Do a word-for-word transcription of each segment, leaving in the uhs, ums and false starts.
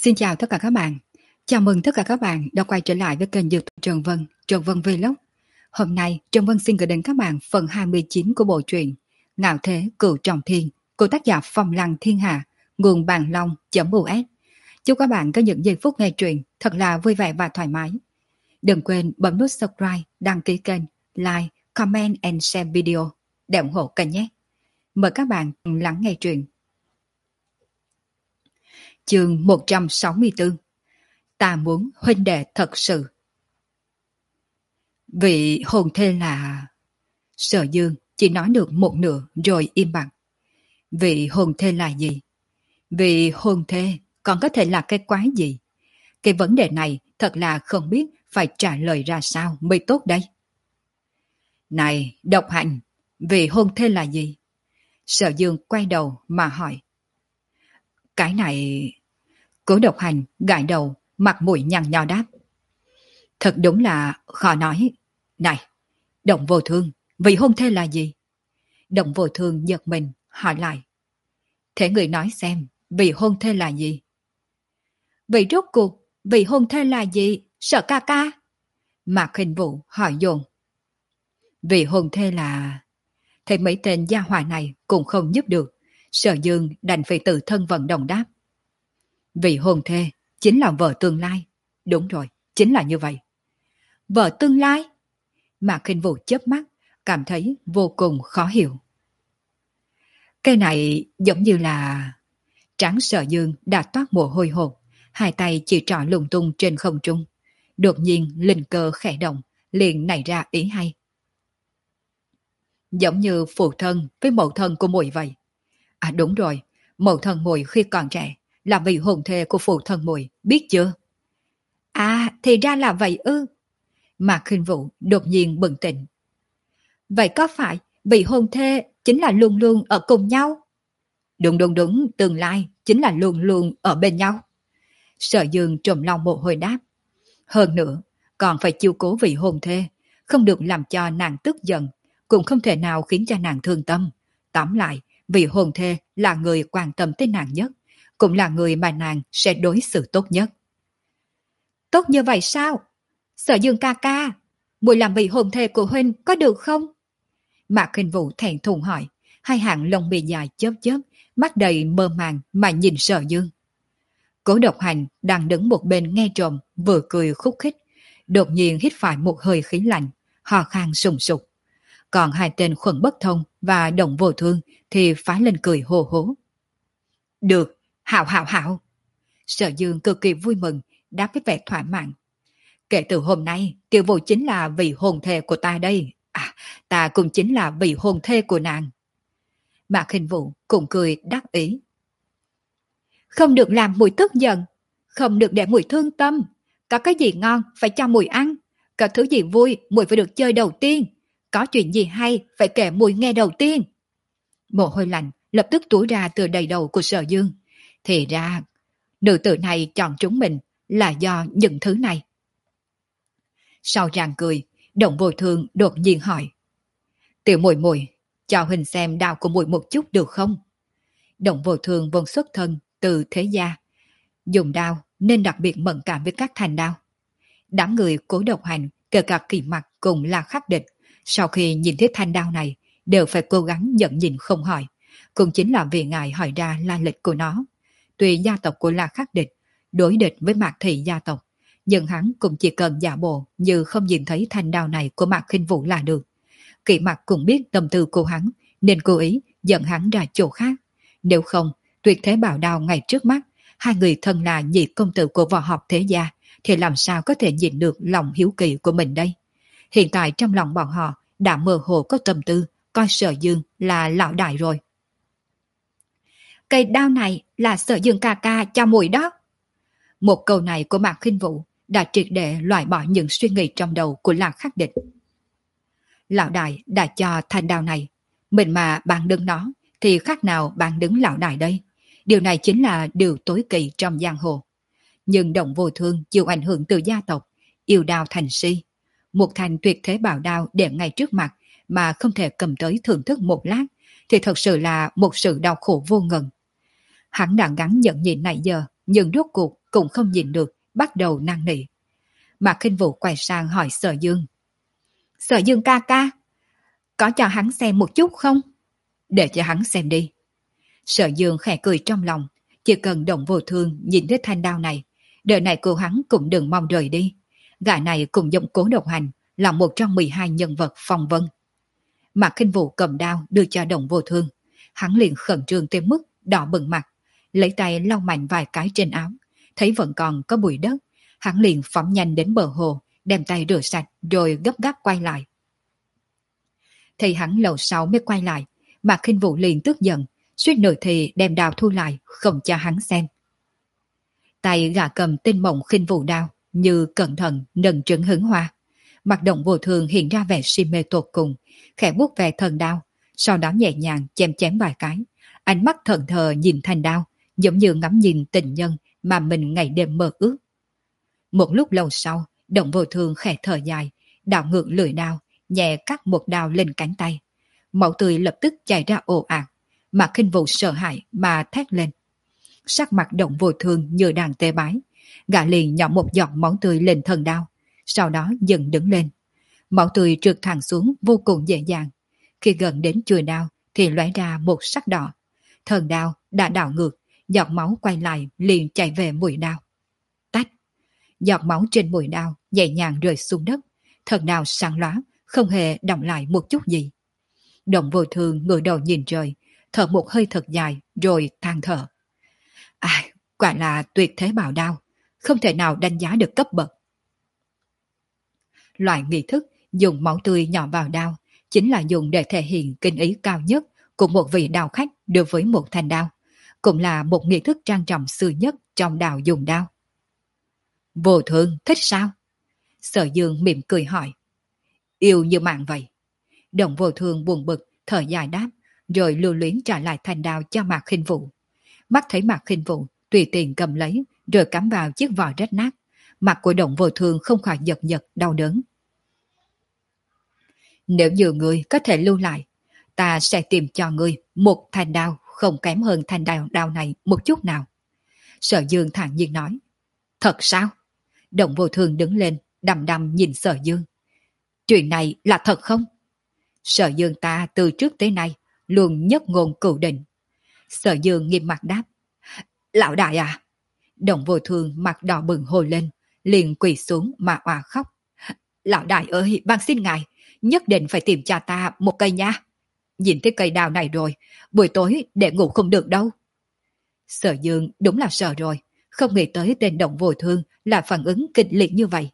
Xin chào tất cả các bạn. Chào mừng tất cả các bạn đã quay trở lại với kênh YouTube Trần Vân, Trần Vân Vlog. Hôm nay, Trần Vân xin gửi đến các bạn phần hai mươi chín của bộ truyện Ngạo Thế Cửu Trọng Thiên của tác giả Phong Lăng Thiên Hạ, nguồn bàn long.us. Chúc các bạn có những giây phút nghe truyện thật là vui vẻ và thoải mái. Đừng quên bấm nút subscribe, đăng ký kênh, like, comment and share video để ủng hộ kênh nhé. Mời các bạn lắng nghe truyện. Chương một trăm sáu mươi tư. Ta muốn huynh đệ thật sự. Vị hôn thê là... Sở Dương chỉ nói được một nửa rồi im bặt. Vị hôn thê là gì? Vị hôn thê còn có thể là cái quái gì? Cái vấn đề này thật là không biết phải trả lời ra sao mới tốt đây. Này, Độc Hành, vị hôn thê là gì? Sở Dương quay đầu mà hỏi. Cái này... Cố Độc Hành gãi đầu, mặt mũi nhăn nhó đáp. Thật đúng là khó nói. Này, Động Vô Thương, vị hôn thê là gì? Động Vô Thương giật mình, hỏi lại. Thế người nói xem, vị hôn thê là gì? Vị rốt cuộc, vị hôn thê là gì? Sở ca ca? Mạc Hình Vũ hỏi dồn. Vị hôn thê là... Thấy mấy tên gia hỏa này cũng không giúp được. Sở Dương đành phải tự thân vận động đáp. Vị hôn thê chính là vợ tương lai. Đúng rồi, chính là như vậy. Vợ tương lai? Mạc Hình Vũ chớp mắt, cảm thấy vô cùng khó hiểu. Cái này giống như là... Tráng Sở Dương đã toát mồ hôi hột, hai tay chỉ trỏ lung tung trên không trung. Đột nhiên linh cơ khẽ động, liền nảy ra ý hay. Giống như phụ thân với mẫu thân của muội vậy. À đúng rồi, mẫu thân muội khi còn trẻ là vị hôn thê của phụ thân muội, biết chưa? À, thì ra là vậy ư? Mạc Hình Vũ đột nhiên bừng tỉnh. Vậy có phải vị hôn thê chính là luôn luôn ở cùng nhau? Đúng đúng đúng, tương lai chính là luôn luôn ở bên nhau. Sở Dương trầm lòng một hồi đáp. Hơn nữa, còn phải chiếu cố vị hôn thê, không được làm cho nàng tức giận, cũng không thể nào khiến cho nàng thương tâm. Tóm lại, vị hôn thê là người quan tâm tới nàng nhất, cũng là người mà nàng sẽ đối xử tốt nhất. Tốt như vậy sao? Sở Dương ca ca, muội làm vị hôn thê của huynh có được không? Mạc Hình Vũ thẹn thùng hỏi, hai hàng lông mi dài chớp chớp, mắt đầy mơ màng mà nhìn Sở Dương. Cố Độc Hành đang đứng một bên nghe trộm, vừa cười khúc khích, đột nhiên hít phải một hơi khí lạnh, hò khan sùng sục. Còn hai tên Khuẩn Bất Thông và Động Vô Thương thì phá lên cười hồ hố. Được, hảo hảo hảo. Sở Dương cực kỳ vui mừng, đáp với vẻ thỏa mãn. Kể từ hôm nay, Kiều Vũ chính là vị hôn thê của ta đây. À, ta cũng chính là vị hôn thê của nàng. Mạc Hình Vũ cũng cười đắc ý. Không được làm muội tức giận, không được để muội thương tâm. Có cái gì ngon phải cho muội ăn, có thứ gì vui muội phải được chơi đầu tiên, có chuyện gì hay phải kể muội nghe đầu tiên. Mồ hôi lạnh lập tức túa ra từ đầy đầu của Sở Dương. Thì ra, nữ tử này chọn chúng mình là do những thứ này. Sau ràng cười, Động Vô Thương đột nhiên hỏi. Tiểu muội muội, cho huynh xem đao của muội một chút được không? Động Vô Thương vốn xuất thân từ thế gia. Dùng đao nên đặc biệt mẫn cảm với các thanh đao. Đám người Cố Độc Hành, kể cả Kỳ Mặc cùng là khắc địch, sau khi nhìn thấy thanh đao này, đều phải cố gắng nhận nhìn không hỏi. Cũng chính là vì ngài hỏi ra lai lịch của nó. Tuy gia tộc của La Khắc Địch đối địch với Mạc Thị gia tộc, nhưng hắn cũng chỉ cần giả bộ như không nhìn thấy thanh đao này của Mạc Khinh Vũ là được. Kỷ Mặc cũng biết tâm tư của hắn, nên cố ý dẫn hắn ra chỗ khác. Nếu không, tuyệt thế bảo đao ngay trước mắt, hai người thân là nhị công tử của võ học thế gia, thì làm sao có thể nhìn được lòng hiếu kỳ của mình đây? Hiện tại trong lòng bọn họ đã mơ hồ có tâm tư coi Sở Dương là lão đại rồi. Cây đao này là Sở Dương ca ca cho muội đó. Một câu này của Mạc Khinh Vũ đã triệt để loại bỏ những suy nghĩ trong đầu của La Khắc Địch. Lão đại đã cho thanh đao này, mình mà bạn đứng nó thì khác nào bạn đứng lão đại đây. Điều này chính là điều tối kỵ trong giang hồ. Nhưng Động Vô Thương chịu ảnh hưởng từ gia tộc, yêu đao thành si. Một thanh tuyệt thế bảo đao để ngay trước mặt mà không thể cầm tới thưởng thức một lát thì thật sự là một sự đau khổ vô ngần. Hắn đã gắng nhẫn nhịn nãy giờ, nhưng rốt cuộc cũng không nhìn được, bắt đầu năn nỉ. Mạc Khinh Vũ quay sang hỏi Sở Dương. Sở Dương ca ca, có cho hắn xem một chút không? Để cho hắn xem đi. Sở Dương khẽ cười trong lòng, chỉ cần Động Vô Thương nhìn thấy thanh đao này, đời này cô hắn cũng đừng mong rời đi. Gã này cùng dụng Cố Độc Hành là một trong mười hai nhân vật phong vân. Mạc Khinh Vũ cầm đao đưa cho Động Vô Thương, hắn liền khẩn trương tới mức đỏ bừng mặt, lấy tay lau mạnh vài cái trên áo, thấy vẫn còn có bụi đất, hắn liền phóng nhanh đến bờ hồ, đem tay rửa sạch rồi gấp gáp quay lại. Thì hắn lâu sau mới quay lại, Mạc Khinh Vũ liền tức giận, suýt nữa thì đem đao thu lại, không cho hắn xem. Tay gã cầm tinh mộng khinh vũ đao, như cẩn thận nâng trứng hứng hoa. Mặt Động Vô Thương hiện ra vẻ si mê tột cùng, khẽ vuốt về thần đao, sau đó nhẹ nhàng chém chém vài cái, ánh mắt thẫn thờ nhìn thanh đao, giống như ngắm nhìn tình nhân mà mình ngày đêm mơ ước. Một lúc lâu sau, Động Vô Thương khẽ thở dài, đảo ngược lưỡi đao, nhẹ cắt một đao lên cánh tay. Máu tươi lập tức chảy ra ồ ạt, Mạc Khinh Vũ sợ hãi mà thét lên. Sắc mặt Động Vô Thương như đang tê bái, gã liền nhỏ một giọt máu tươi lên thần đao, sau đó dần đứng lên. Máu tươi trượt thẳng xuống vô cùng dễ dàng. Khi gần đến chuôi đao thì lóe ra một sắc đỏ. Thần đao đã đảo ngược, giọt máu quay lại liền chạy về mũi đao. Tách! Giọt máu trên mũi đao nhẹ nhàng rơi xuống đất. Thần đao sáng lóa, không hề đọng lại một chút gì. Động Vô Thương ngửa đầu nhìn trời, thở một hơi thật dài rồi than thở. Ai, quả là tuyệt thế bảo đao, không thể nào đánh giá được cấp bậc. Loại nghi thức dùng máu tươi nhỏ vào đao chính là dùng để thể hiện kinh ý cao nhất của một vị đao khách đối với một thanh đao, cũng là một nghi thức trang trọng xưa nhất trong đao dùng đao. Vô Thương thích sao? Sở Dương mỉm cười hỏi. Yêu như mạng vậy. Động Vô Thương buồn bực, thở dài đáp, rồi lưu luyến trả lại thanh đao cho Mạc Khinh Vũ. Mắt thấy Mạc Khinh Vũ tùy tiện cầm lấy, rồi cắm vào chiếc vỏ rách nát. Mặt của Động Vô Thương không khỏi giật giật đau đớn. Nếu như ngươi có thể lưu lại, ta sẽ tìm cho ngươi một thanh đao không kém hơn thanh đao, đao này một chút nào. Sở Dương thản nhiên nói. Thật sao? Động Vô Thương đứng lên, đăm đăm nhìn Sở Dương. Chuyện này là thật không? Sở Dương ta từ trước tới nay luôn nhất ngôn cửu định. Sở Dương nghiêm mặt đáp. Lão đại à? Động Vô Thương mặt đỏ bừng hồi lên, liền quỳ xuống mà òa khóc. Lão đại ơi, van xin ngài, nhất định phải tìm cho ta một cây nha. Nhìn thấy cây đào này rồi, buổi tối để ngủ không được đâu. Sở Dương đúng là sợ rồi, không nghĩ tới tên Động Vô Thương là phản ứng kịch liệt như vậy.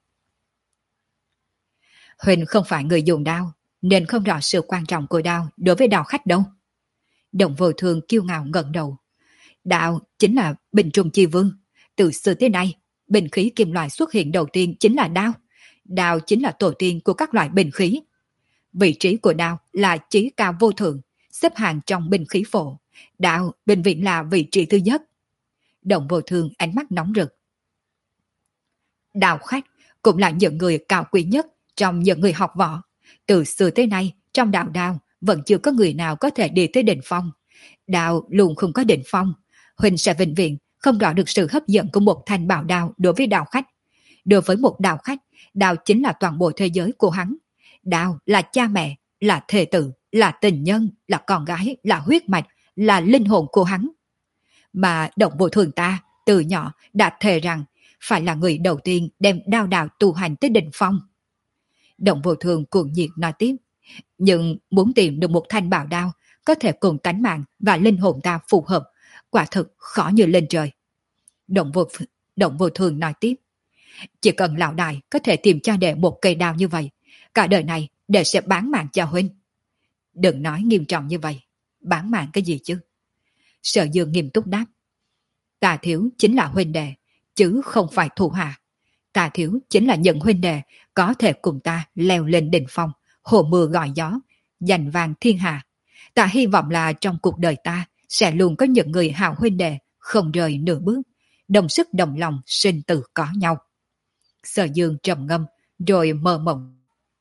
Huỳnh không phải người dùng đao, nên không rõ sự quan trọng của đao đối với đao khách đâu. Động Vô Thương kiêu ngạo ngẩng đầu. Đao chính là binh trung chi vương. Từ xưa tới nay, binh khí kim loại xuất hiện đầu tiên chính là đao. Đao chính là tổ tiên của các loại binh khí. Vị trí của đao là chí cao vô thượng, xếp hàng trong binh khí phổ. Đao bình viện là vị trí thứ nhất. Động Vô Thương ánh mắt nóng rực. Đao khách cũng là những người cao quý nhất trong những người học võ. Từ xưa tới nay, trong đạo đao vẫn chưa có người nào có thể đi tới đỉnh phong. Đao luôn không có đỉnh phong. Huỳnh sẽ vĩnh viễn không rõ được sự hấp dẫn của một thanh bảo đao đối với đạo khách. Đối với một đạo khách, đao chính là toàn bộ thế giới của hắn. Đao là cha mẹ, là thê tử, là tình nhân, là con gái, là huyết mạch, là linh hồn của hắn. Mà Động Vô Thương ta từ nhỏ đã thề rằng phải là người đầu tiên đem đao đạo tu hành tới đỉnh phong. Động Vô Thương cuồng nhiệt nói tiếp. Nhưng muốn tìm được một thanh bảo đao có thể cùng tánh mạng và linh hồn ta phù hợp, quả thực khó như lên trời. Động Vô, Động Vô Thương nói tiếp. Chỉ cần lão đại có thể tìm cho đệ một cây đao như vậy, cả đời này đệ sẽ bán mạng cho huynh. Đừng nói nghiêm trọng như vậy. Bán mạng cái gì chứ? Sở Dương nghiêm túc đáp. Ta thiếu chính là huynh đệ, chứ không phải thủ hạ. Ta thiếu chính là những huynh đệ có thể cùng ta leo lên đỉnh phong, hồ mưa gọi gió, giành vàng thiên hạ. Ta hy vọng là trong cuộc đời ta sẽ luôn có những người hảo huynh đệ không rời nửa bước, đồng sức đồng lòng sinh tử có nhau. Sở Dương trầm ngâm rồi mơ mộng.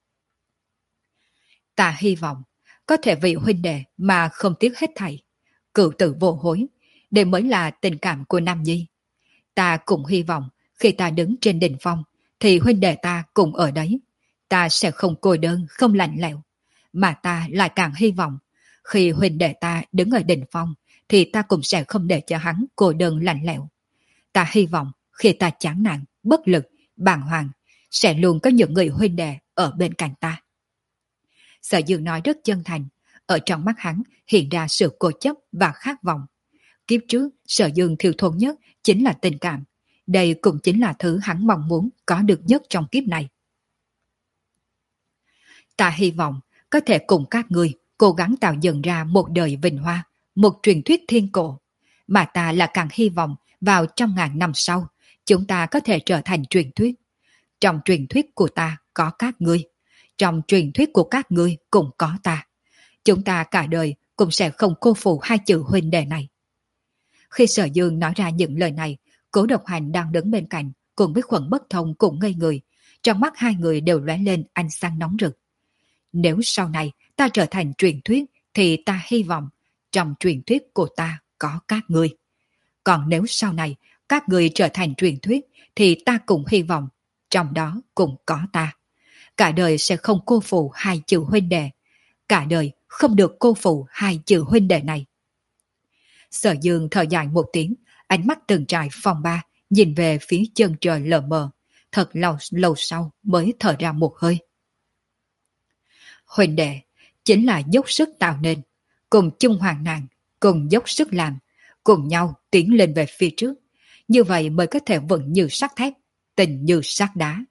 Ta hy vọng có thể vì huynh đệ mà không tiếc hết thảy, cựu tử vô hối, đây mới là tình cảm của Nam Nhi. Ta cũng hy vọng khi ta đứng trên đỉnh phong thì huynh đệ ta cùng ở đấy. Ta sẽ không cô đơn, không lạnh lẽo. Mà ta lại càng hy vọng khi huynh đệ ta đứng ở đỉnh phong thì ta cũng sẽ không để cho hắn cô đơn lạnh lẽo. Ta hy vọng khi ta chán nản, bất lực, bàng hoàng sẽ luôn có những người huynh đệ ở bên cạnh ta. Sở Dương nói rất chân thành, ở trong mắt hắn hiện ra sự cố chấp và khát vọng. Kiếp trước, Sở Dương thiếu thốn nhất chính là tình cảm. Đây cũng chính là thứ hắn mong muốn có được nhất trong kiếp này. Ta hy vọng có thể cùng các người cố gắng tạo dựng ra một đời vinh hoa, một truyền thuyết thiên cổ. Mà ta là càng hy vọng vào trong ngàn năm sau, chúng ta có thể trở thành truyền thuyết. Trong truyền thuyết của ta có các ngươi, trong truyền thuyết của các ngươi cũng có ta. Chúng ta cả đời cũng sẽ không cô phụ hai chữ huynh đệ này. Khi Sở Dương nói ra những lời này, Cố Độc Hành đang đứng bên cạnh cùng với Khuẩn Bất Thông cũng ngây người. Trong mắt hai người đều lóe lên ánh sáng nóng rực. Nếu sau này ta trở thành truyền thuyết thì ta hy vọng trong truyền thuyết của ta có các ngươi. Còn nếu sau này các ngươi trở thành truyền thuyết thì ta cũng hy vọng trong đó cũng có ta. Cả đời sẽ không cô phụ hai chữ huynh đệ. Cả đời không được cô phụ hai chữ huynh đệ này. Sở Dương thở dài một tiếng, ánh mắt từng trải phòng ba, nhìn về phía chân trời lờ mờ. Thật lâu, lâu sau mới thở ra một hơi. Huynh đệ chính là dốc sức tạo nên, cùng chung hoàn nạn, cùng dốc sức làm, cùng nhau tiến lên về phía trước. Như vậy mới có thể vững như sắt thép, tình như sắt đá.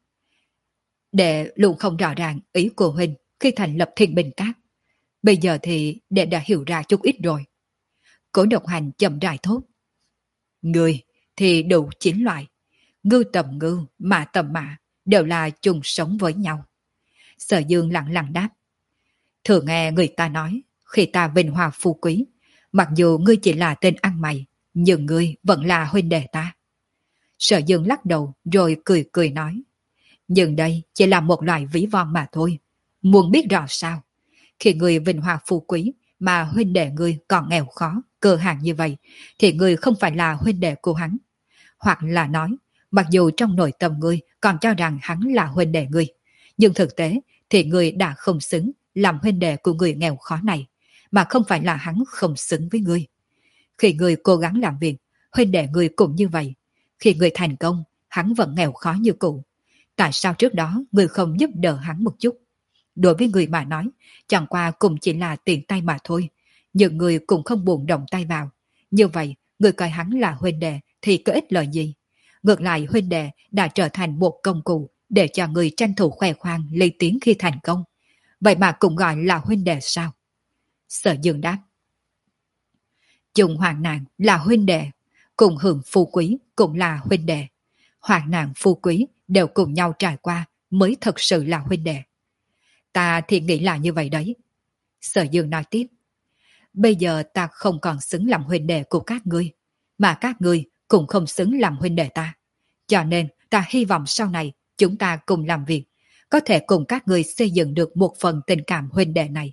Đệ luôn không rõ ràng ý của huynh khi thành lập Thiên Bình Các. Bây giờ thì đệ đã hiểu ra chút ít rồi. Cố Độc Hành chậm rãi thốt. Người thì đủ chín loại. Ngư tầm ngư, mã tầm mã, đều là chung sống với nhau. Sở Dương lặng lặng đáp. Thường nghe người ta nói, khi ta vinh hoa phú quý, mặc dù ngươi chỉ là tên ăn mày, nhưng ngươi vẫn là huynh đệ ta. Sở Dương lắc đầu rồi cười cười nói. Nhưng đây chỉ là một loại ví von mà thôi. Muốn biết rõ sao? Khi ngươi vinh hoa phú quý mà huynh đệ ngươi còn nghèo khó, cơ hàng như vậy, thì ngươi không phải là huynh đệ của hắn. Hoặc là nói, mặc dù trong nội tâm ngươi còn cho rằng hắn là huynh đệ ngươi, nhưng thực tế thì ngươi đã không xứng làm huynh đệ của người nghèo khó này, mà không phải là hắn không xứng với ngươi. Khi ngươi cố gắng làm việc, huynh đệ ngươi cũng như vậy. Khi ngươi thành công, hắn vẫn nghèo khó như cũ. Tại sao trước đó ngươi không giúp đỡ hắn một chút? Đối với người mà nói, chẳng qua cũng chỉ là tiền tay mà thôi. Nhưng người cũng không buồn động tay vào. Như vậy, người coi hắn là huynh đệ thì có ích lợi gì? Ngược lại huynh đệ đã trở thành một công cụ để cho người tranh thủ khoe khoang lấy tiếng khi thành công. Vậy mà cũng gọi là huynh đệ sao? Sở Dương đáp. Chung hoạn nạn là huynh đệ, cùng hưởng phú quý cũng là huynh đệ. Hoạn nạn phú quý đều cùng nhau trải qua mới thật sự là huynh đệ. Ta thì nghĩ là như vậy đấy. Sở Dương nói tiếp. Bây giờ ta không còn xứng làm huynh đệ của các ngươi, mà các ngươi cũng không xứng làm huynh đệ ta. Cho nên ta hy vọng sau này chúng ta cùng làm việc, có thể cùng các ngươi xây dựng được một phần tình cảm huynh đệ này.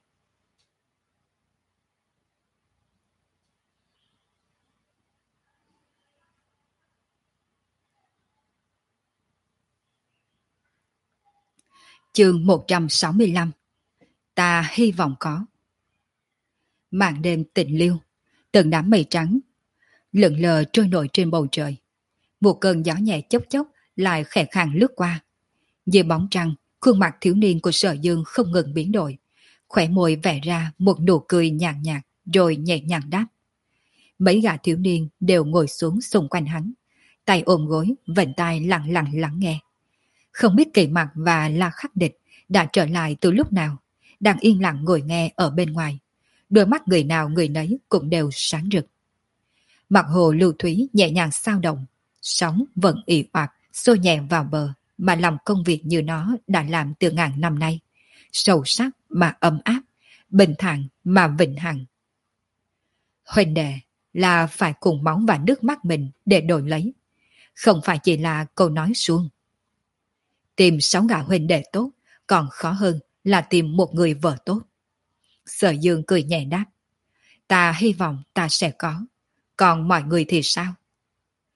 Chương một trăm sáu mươi lăm. Ta hy vọng có. Màn đêm tịnh liêu, từng đám mây trắng lượn lờ trôi nổi trên bầu trời. Một cơn gió nhẹ chốc chốc lại khẽ khàng lướt qua. Dưới bóng trăng, khuôn mặt thiếu niên của Sở Dương không ngừng biến đổi, khỏe môi vẽ ra một nụ cười nhàn nhạt, rồi nhẹ nhàng đáp. Mấy gã thiếu niên đều ngồi xuống xung quanh hắn, tay ôm gối, vành tai lặng lặng lắng nghe. Không biết Kỳ Mặc và La Khắc Địch đã trở lại từ lúc nào, đang yên lặng ngồi nghe ở bên ngoài. Đôi mắt người nào người nấy cũng đều sáng rực. Mặt hồ lưu thúy nhẹ nhàng sao động, sóng vẫn ì oạt xô nhẹ vào bờ, mà làm công việc như nó đã làm từ ngàn năm nay. Sâu sắc mà ấm áp, bình thản mà vĩnh hằng. Huynh đệ là phải cùng máu và nước mắt mình để đổi lấy, không phải chỉ là câu nói suông. Tìm sáu gã huynh đệ tốt còn khó hơn là tìm một người vợ tốt. Sở Dương cười nhẹ đáp. Ta hy vọng ta sẽ có. Còn mọi người thì sao?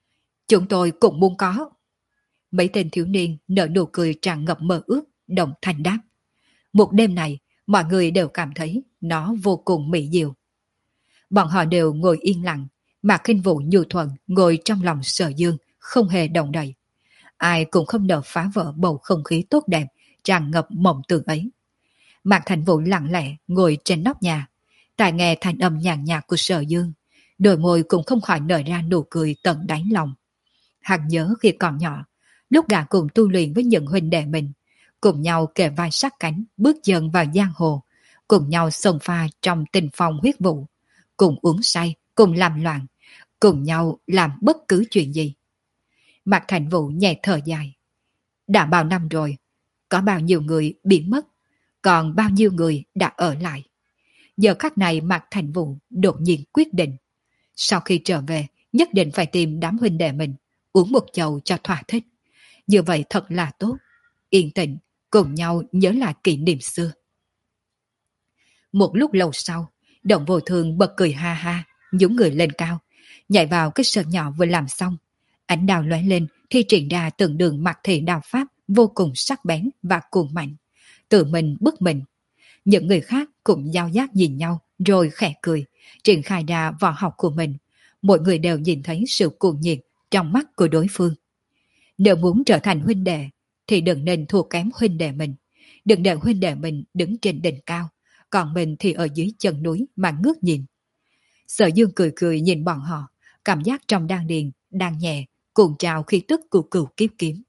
chúng tôi cũng muốn có. Mấy tên thiếu niên nở nụ cười tràn ngập mơ ước, đồng thanh đáp. Một đêm này, mọi người đều cảm thấy nó vô cùng mỹ diệu. Bọn họ đều ngồi yên lặng, mà Khinh Vũ nhu thuận ngồi trong lòng Sở Dương, không hề động đậy. Ai cũng không nỡ phá vỡ bầu không khí tốt đẹp, tràn ngập mộng tưởng ấy. Mạc Thành Vũ lặng lẽ ngồi trên nóc nhà, tai nghe thanh âm nhàn nhạt của Sở Dương, đôi môi cũng không khỏi nở ra nụ cười tận đáy lòng. Hắn nhớ khi còn nhỏ, lúc gã cùng tu luyện với những huynh đệ mình, cùng nhau kề vai sát cánh bước dần vào giang hồ, cùng nhau xông pha trong tình phong huyết vụ, cùng uống say, cùng làm loạn, cùng nhau làm bất cứ chuyện gì. Mạc Thành Vũ nhẹ thở dài. Đã bao năm rồi, có bao nhiêu người biến mất, còn bao nhiêu người đã ở lại. Giờ khắc này Mạc Thành Vũ đột nhiên quyết định. Sau khi trở về, nhất định phải tìm đám huynh đệ mình, uống một chầu cho thỏa thích. Như vậy thật là tốt. Yên tĩnh, cùng nhau nhớ lại kỷ niệm xưa. Một lúc lâu sau, Động Vô Thường bật cười ha ha, nhún người lên cao, nhảy vào cái sân nhỏ vừa làm xong. Ánh đào lóe lên, thi triển ra từng đường mặc thể đào pháp vô cùng sắc bén và cuồng mạnh. Tự mình bức mình. Những người khác cũng giao giác nhìn nhau rồi khẽ cười, triển khai ra võ học của mình. Mỗi người đều nhìn thấy sự cuồng nhiệt trong mắt của đối phương. Nếu muốn trở thành huynh đệ thì đừng nên thua kém huynh đệ mình. Đừng để huynh đệ mình đứng trên đỉnh cao, còn mình thì ở dưới chân núi mà ngước nhìn. Sở Dương cười cười nhìn bọn họ, cảm giác trong đan điền đang nhẹ cuồng trào khí tức của cửu kiếp kiếm.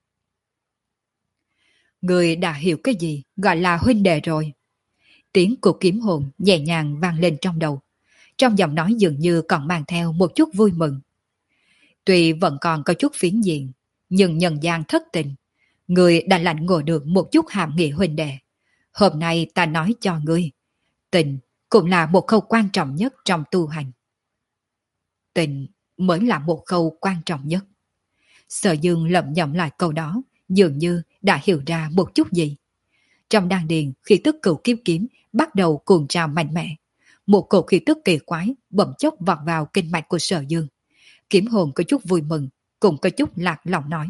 Người đã hiểu cái gì gọi là huynh đệ rồi. Tiếng của kiếm hồn nhẹ nhàng vang lên trong đầu. Trong giọng nói dường như còn mang theo một chút vui mừng. Tuy vẫn còn có chút phiến diện, nhưng nhân gian thất tình. Người đã lãnh ngộ được một chút hàm nghĩa huynh đệ. Hôm nay ta nói cho ngươi, tình cũng là một khâu quan trọng nhất trong tu hành. Tình mới là một khâu quan trọng nhất. Sở Dương lẩm nhẩm lại câu đó, dường như đã hiểu ra một chút gì. Trong đan điền, khí tức cửu kiếp kiếm bắt đầu cuồng trào mạnh mẽ. Một cổ khí tức kỳ quái bỗng chốc vọt vào kinh mạch của Sở Dương. Kiếm hồn có chút vui mừng, cũng có chút lạc lòng nói.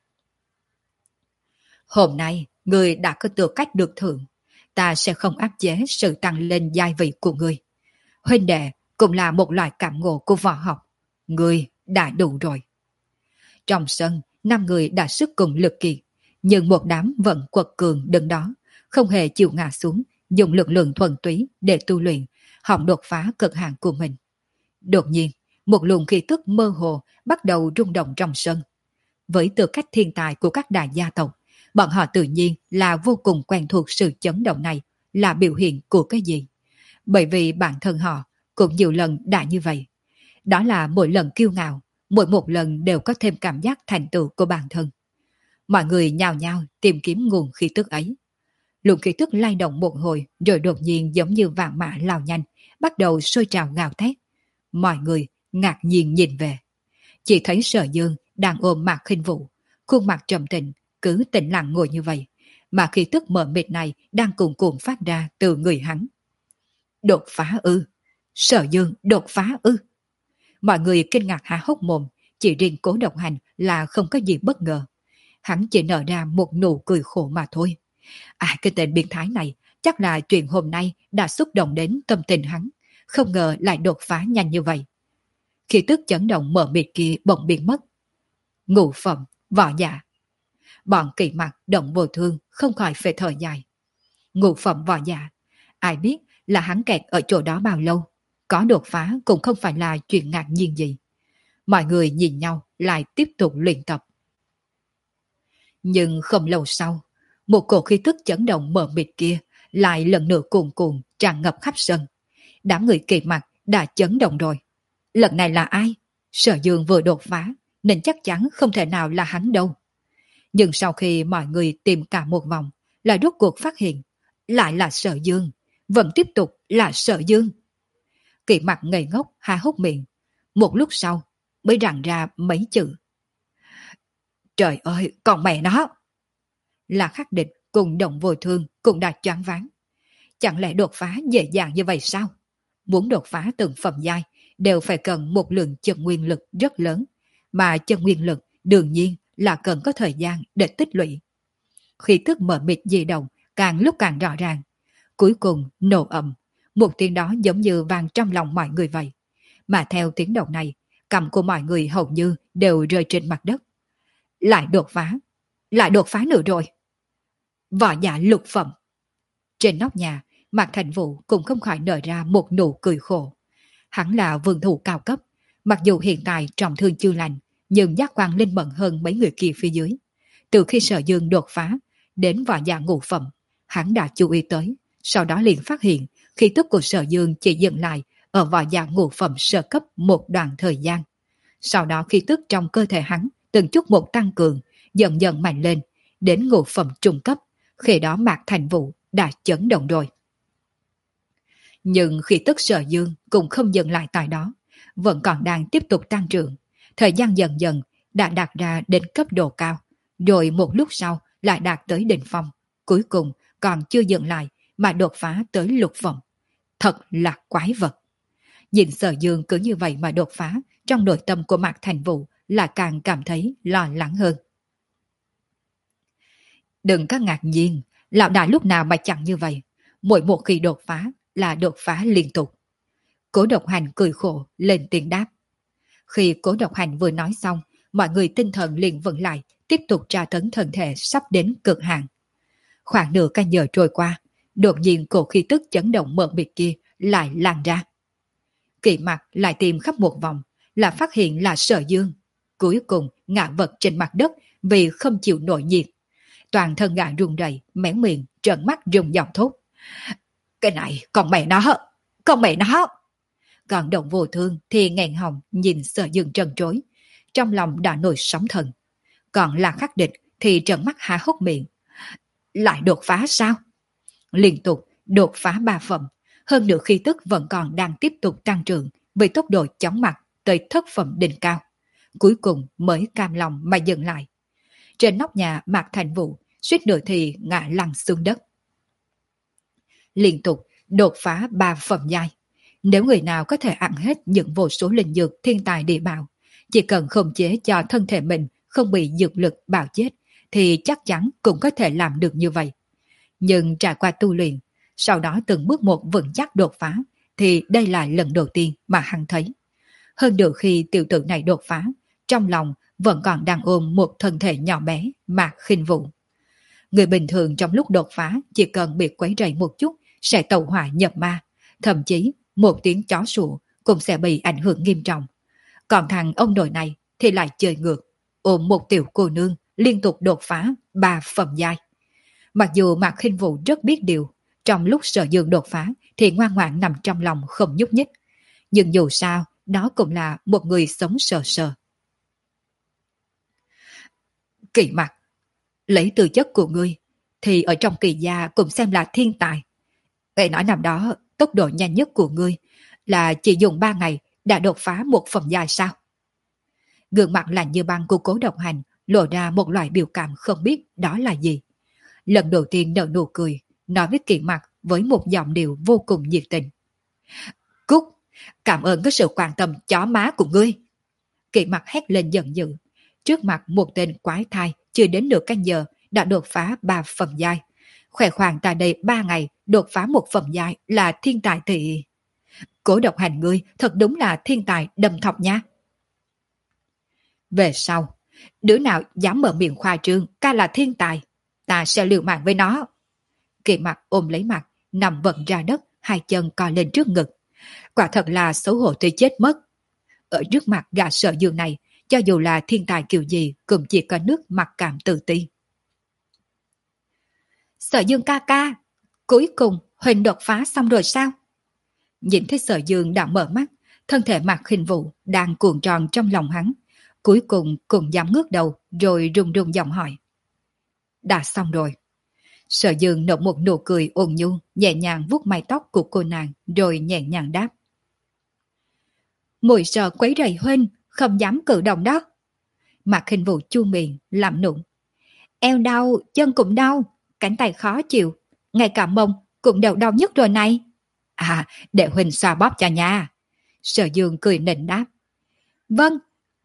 Hôm nay, người đã có tư cách được thưởng. Ta sẽ không áp chế sự tăng lên giai vị của người. Huynh đệ cũng là một loại cảm ngộ của võ học. Người đã đủ rồi. Trong sân, năm người đã sức cùng lực kiệt, nhưng một đám vẫn quật cường đứng đó, không hề chịu ngã xuống, dùng lực lượng thuần túy để tu luyện, hòng đột phá cực hạn của mình. Đột nhiên, một luồng khí tức mơ hồ bắt đầu rung động trong sân. Với tư cách thiên tài của các đại gia tộc, bọn họ tự nhiên là vô cùng quen thuộc sự chấn động này là biểu hiện của cái gì. Bởi vì bản thân họ cũng nhiều lần đã như vậy. Đó là mỗi lần kiêu ngạo, mỗi một lần đều có thêm cảm giác thành tựu của bản thân. Mọi người nhào nhào tìm kiếm nguồn khí tức ấy. Luồng khí tức lay động một hồi rồi đột nhiên giống như vạn mã lao nhanh, bắt đầu sôi trào gào thét. Mọi người ngạc nhiên nhìn về. Chỉ thấy Sở Dương đang ôm Mạc Khinh Vũ, khuôn mặt trầm tĩnh, cứ tĩnh lặng ngồi như vậy, mà khí tức mờ mịt này đang cuồn cuộn phát ra từ người hắn. Đột phá ư? Sở Dương đột phá ư? Mọi người kinh ngạc há hốc mồm, chỉ riêng Cố Độc Hành là không có gì bất ngờ. Hắn chỉ nở ra một nụ cười khổ mà thôi. À, cái tên biến thái này, chắc là chuyện hôm nay đã xúc động đến tâm tình hắn, không ngờ lại đột phá nhanh như vậy. Khi tức chấn động mờ mịt kia bỗng biến mất. Ngũ phẩm, võ giả. Bọn Kỵ Mặc, Động Vô Thương không khỏi phải thở dài. Ngũ phẩm võ giả, ai biết là hắn kẹt ở chỗ đó bao lâu, có đột phá cũng không phải là chuyện ngạc nhiên gì. Mọi người nhìn nhau lại tiếp tục luyện tập. Nhưng không lâu sau, một cổ khí tức chấn động mờ mịt kia lại lần nữa cuồn cuộn tràn ngập khắp sân. Đám người Kỵ Mặc đã chấn động rồi. Lần này là ai? Sở Dương vừa đột phá nên chắc chắn không thể nào là hắn đâu. Nhưng sau khi mọi người tìm cả một vòng, lại rốt cuộc phát hiện lại là Sở Dương, vẫn tiếp tục là Sở Dương. Kỵ Mặc ngây ngốc há hốc miệng, một lúc sau mới rặn ra mấy chữ. Trời ơi, còn mẹ nó! Là Khắc Địch cùng Động Vô Thương cũng đã choáng váng. Chẳng lẽ đột phá dễ dàng như vậy sao? Muốn đột phá từng phẩm giai đều phải cần một lượng chân nguyên lực rất lớn, mà chân nguyên lực đương nhiên là cần có thời gian để tích lũy. Khi tức mở mịt di động càng lúc càng rõ ràng. Cuối cùng nổ ầm, một tiếng đó giống như vang trong lòng mọi người vậy. Mà theo tiếng động này, cầm của mọi người hầu như đều rơi trên mặt đất. Lại đột phá, lại đột phá nữa rồi. Võ giả lục phẩm. Trên nóc nhà, Mạc Thành Vũ cũng không khỏi nở ra một nụ cười khổ. Hắn là vương thủ cao cấp, mặc dù hiện tại trọng thương chưa lành, nhưng giác quan linh mẫn hơn mấy người kia phía dưới. Từ khi Sở Dương đột phá, đến võ giả ngũ phẩm, hắn đã chú ý tới, sau đó liền phát hiện khí tức của Sở Dương chỉ dừng lại ở võ giả ngũ phẩm sơ cấp một đoạn thời gian. Sau đó khí tức trong cơ thể hắn từng chút một tăng cường, dần dần mạnh lên, đến ngũ phẩm trung cấp, khi đó Mạc Thành Vũ đã chấn động rồi. Nhưng khí tức Sở Dương cũng không dừng lại tại đó, vẫn còn đang tiếp tục tăng trưởng. Thời gian dần dần đã đạt ra đến cấp độ cao, rồi một lúc sau lại đạt tới đỉnh phong. Cuối cùng còn chưa dừng lại mà đột phá tới lục phẩm. Thật là quái vật. Nhìn Sở Dương cứ như vậy mà đột phá, trong nội tâm của Mạc Thành Vũ là càng cảm thấy lo lắng hơn. Đừng có ngạc nhiên, lão đại lúc nào mà chẳng như vậy. Mỗi một khi đột phá là đột phá liên tục. Cố Độc Hành cười khổ lên tiếng đáp. Khi Cố Độc Hành vừa nói xong, mọi người tinh thần liền vững lại, tiếp tục tra tấn thân thể sắp đến cực hạn. Khoảng nửa canh giờ trôi qua, đột nhiên cổ khí tức chấn động mờ mịt kia lại lan ra. Kỳ Mặc lại tìm khắp một vòng, là phát hiện là Sở Dương. Cuối cùng ngã vật trên mặt đất vì không chịu nổi nhiệt. Toàn thân gã run rẩy, méo miệng, trợn mắt rung giọng thốt. Cái này, con mẹ nó, con mẹ nó. Còn Động Vô Thương thì nghẹn họng nhìn Sở Dương trần trối, trong lòng đã nổi sóng thần. Còn là Khắc Địch thì trợn mắt há hốc miệng. Lại đột phá sao? Liên tục đột phá ba phẩm, hơn nữa khí tức vẫn còn đang tiếp tục tăng trưởng với tốc độ chóng mặt tới thất phẩm đỉnh cao. Cuối cùng mới cam lòng mà dừng lại. Trên nóc nhà Mạc Thành Vũ suýt nữa thì ngã lăn xuống đất. Liên tục đột phá ba phẩm giai. Nếu người nào có thể ăn hết những vô số linh dược thiên tài địa bảo, chỉ cần khống chế cho thân thể mình không bị dược lực bào chết, thì chắc chắn cũng có thể làm được như vậy. Nhưng trải qua tu luyện, sau đó từng bước một vững chắc đột phá, thì đây là lần đầu tiên mà hắn thấy. Hơn được khi tiểu tử này đột phá, trong lòng vẫn còn đang ôm một thân thể nhỏ bé mà khinh vụ. Người bình thường trong lúc đột phá chỉ cần bị quấy rầy một chút sẽ tẩu hỏa nhập ma, thậm chí một tiếng chó sủa cũng sẽ bị ảnh hưởng nghiêm trọng. Còn thằng ông nội này thì lại chơi ngược, ôm một tiểu cô nương liên tục đột phá ba phẩm giai. Mặc dù Mạc Khinh Vũ rất biết điều, trong lúc Sở Dương đột phá thì ngoan ngoãn nằm trong lòng không nhúc nhích. Nhưng dù sao, đó cũng là một người sống sờ sờ. Kỳ Mặc, lấy tư chất của ngươi, thì ở trong kỳ gia cũng xem là thiên tài. Nghe nói năm đó, tốc độ nhanh nhất của ngươi là chỉ dùng ba ngày đã đột phá một phẩm giai sao? Gương mặt lạnh như băng của Cố Độc Hành lộ ra một loại biểu cảm không biết đó là gì. Lần đầu tiên nở nụ cười, nói với Kỳ Mặc với một giọng điệu vô cùng nhiệt tình. Cúc, cảm ơn cái sự quan tâm chó má của ngươi. Kỳ Mặc hét lên giận dữ. Trước mặt một tên quái thai chưa đến nửa canh giờ đã đột phá ba phẩm giai. Khỏe khoang tại đây ba ngày đột phá một phẩm giai là thiên tài thị. Cố Độc Hành ngươi thật đúng là thiên tài đâm thọc nha. Về sau, đứa nào dám mở miệng khoa trương ca là thiên tài, ta sẽ liều mạng với nó. Kỳ Mặc ôm lấy mặt, nằm vận ra đất, hai chân co lên trước ngực. Quả thật là xấu hổ tới chết mất. Ở trước mặt gã Sở Dương này, cho dù là thiên tài kiểu gì cũng chỉ có nước mặc cảm tự ti. Sở Dương ca ca, cuối cùng Huỳnh đột phá xong rồi sao? Nhìn thấy Sở Dương đã mở mắt, thân thể Mạc Khinh Vũ đang cuộn tròn trong lòng hắn, cuối cùng cũng dám ngước đầu rồi run run giọng hỏi. Đã xong rồi. Sở Dương nở một nụ cười ôn nhu, nhẹ nhàng vuốt mái tóc của cô nàng rồi nhẹ nhàng đáp. Mùi sợ quấy rầy Huynh, không dám cử động đó. Mạc Khinh Vũ chu miệng, làm nụng. Eo đau, chân cũng đau, cánh tay khó chịu, ngay cả mông cũng đều đau nhất rồi này. À, để Huynh xoa bóp cho nha. Sở Dương cười nịnh đáp. Vâng,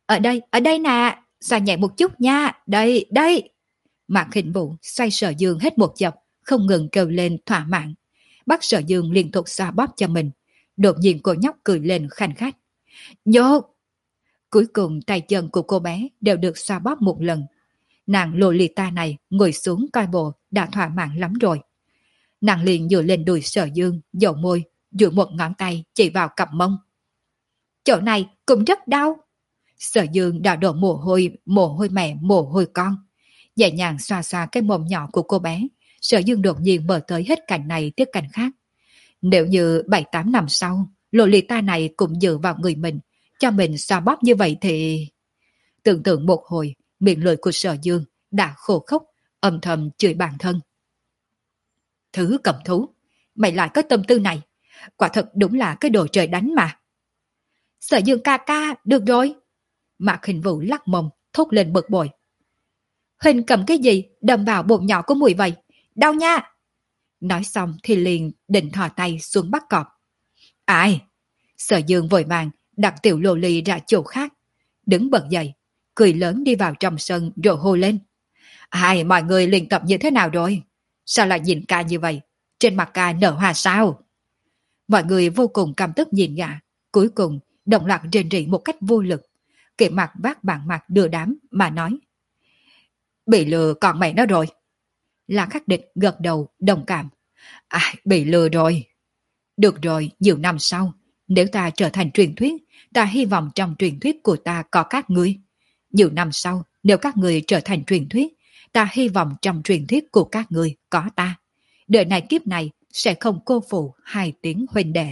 Ở đây, ở đây nè, xoa nhẹ một chút nha, đây, đây. Mạc Hình Vũ xoay Sở Dương hết một chập, không ngừng kêu lên thỏa mãn. Bắt Sở Dương liên tục xoa bóp cho mình. Đột nhiên cô nhóc cười lên khanh khách. Nhốt! Cuối cùng tay chân của cô bé đều được xoa bóp một lần. Nàng Lolita này ngồi xuống coi bộ đã thỏa mãn lắm rồi. Nàng liền dựa lên đùi Sở Dương, dầu môi, duỗi một ngón tay chỉ vào cặp mông. Chỗ này cũng rất đau. Sở Dương đã đổ mồ hôi, mồ hôi mẹ, mồ hôi con. Nhẹ nhàng xoa xoa cái mồm nhỏ của cô bé, Sở Dương đột nhiên mở tới hết cảnh này tiếp cảnh khác. Nếu như bảy tám năm sau, Lolita này cũng dựa vào người mình, cho mình xoa bóp như vậy thì... Tưởng tượng một hồi, miệng lưỡi của Sở Dương đã khô khốc, âm thầm chửi bản thân. Thứ cầm thú, mày lại có tâm tư này, quả thật đúng là cái đồ trời đánh mà. Sở Dương ca ca, được rồi. Mạc Hình Vũ lắc mông, thốt lên bực bội. Hình cầm cái gì đâm vào bụng nhỏ của mùi vậy? Đau nha! Nói xong thì liền định thò tay xuống bắt cọp. Ai? Sở Dương vội vàng đặt tiểu lô ly ra chỗ khác, đứng bật dậy, cười lớn đi vào trong sân rồi hô lên. Ai, mọi người luyện tập như thế nào rồi? Sao lại nhìn ca như vậy? Trên mặt ca nở hoa sao? Mọi người vô cùng căm tức nhìn gã, cuối cùng đồng loạt rên rỉ một cách vô lực. Kệ mặt vác bản mặt đưa đám mà nói. Bị lừa còn mẹ nó rồi. La Khắc Địch gật đầu đồng cảm. À, bị lừa rồi. Được rồi, nhiều năm sau, nếu ta trở thành truyền thuyết, ta hy vọng trong truyền thuyết của ta có các ngươi. Nhiều năm sau, nếu các ngươi trở thành truyền thuyết, ta hy vọng trong truyền thuyết của các ngươi có ta. Đời này kiếp này sẽ không cô phụ hai tiếng huynh đệ.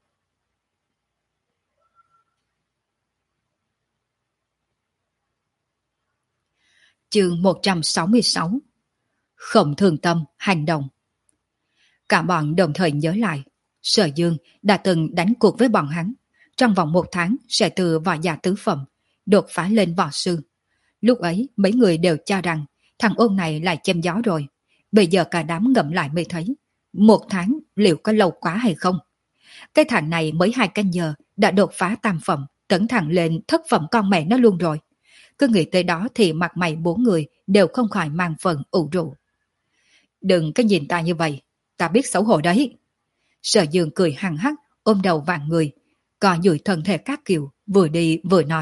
Chương một trăm sáu mươi sáu. Không thường tâm hành động. Cả bọn đồng thời nhớ lại, Sở Dương đã từng đánh cuộc với bọn hắn, trong vòng một tháng sẽ từ võ giả tứ phẩm đột phá lên võ sư. Lúc ấy mấy người đều cho rằng thằng ôn này lại chém gió rồi. Bây giờ cả đám ngẫm lại mới thấy, một tháng liệu có lâu quá hay không? Cái thằng này mới hai canh giờ đã đột phá tam phẩm, tấn thẳng lên thất phẩm con mẹ nó luôn rồi. Cứ nghĩ tới đó thì mặt mày bốn người đều không khỏi mang phần ủ rũ. Đừng có nhìn ta như vậy, ta biết xấu hổ đấy. Sở Dương cười hằng hắc, ôm đầu vạn người, co duỗi thân thể các kiểu, vừa đi vừa nói.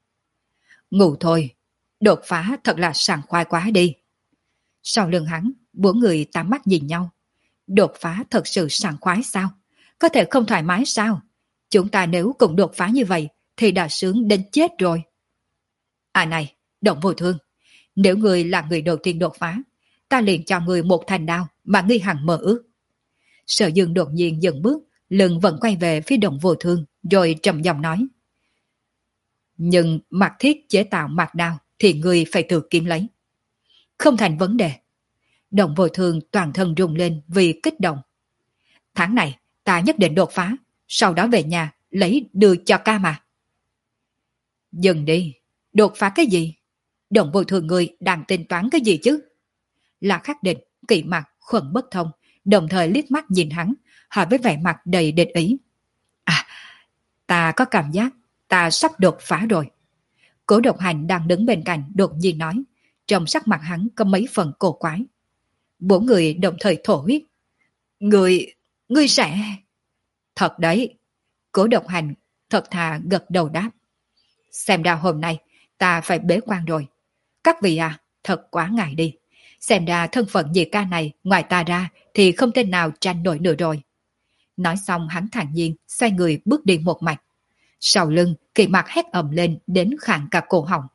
Ngủ thôi, đột phá thật là sảng khoái quá đi. Sau lưng hắn, bốn người tám mắt nhìn nhau. Đột phá thật sự sảng khoái sao? Có thể không thoải mái sao? Chúng ta nếu cùng đột phá như vậy thì đã sướng đến chết rồi. À này, Động Vô Thương, nếu người là người đầu tiên đột phá, ta liền cho người một thành đao mà ngươi hằng mơ ước. Sở Dương đột nhiên dừng bước, lưng vẫn quay về phía Động Vô Thương, rồi trầm giọng nói. Nhưng mặt thiết chế tạo mặt đao thì ngươi phải tự kiếm lấy. Không thành vấn đề. Động Vô Thương toàn thân rung lên vì kích động. Tháng này ta nhất định đột phá, sau đó về nhà lấy đưa cho ca mà. Dừng đi, đột phá cái gì? Động Vô Thương ngươi đang tính toán cái gì chứ? Là Khắc Định, kỵ mặt, khuẩn bất thông, đồng thời liếc mắt nhìn hắn, hỏi với vẻ mặt đầy địch ý. À, ta có cảm giác ta sắp đột phá rồi. Cố Độc Hành đang đứng bên cạnh đột nhiên nói, trong sắc mặt hắn có mấy phần cổ quái. Bốn người đồng thời thổ huyết. Người, ngươi sẽ... Thật đấy. Cố Độc Hành thật thà gật đầu đáp. Xem ra hôm nay ta phải bế quan rồi. Các vị à, thật quá ngại đi. Xem ra thân phận nhị ca này ngoài ta ra thì không tên nào tranh nổi nữa rồi. Nói xong hắn thản nhiên xoay người bước đi một mạch. Sau lưng Kỳ Mặc hét ầm lên đến khàn cả cổ họng.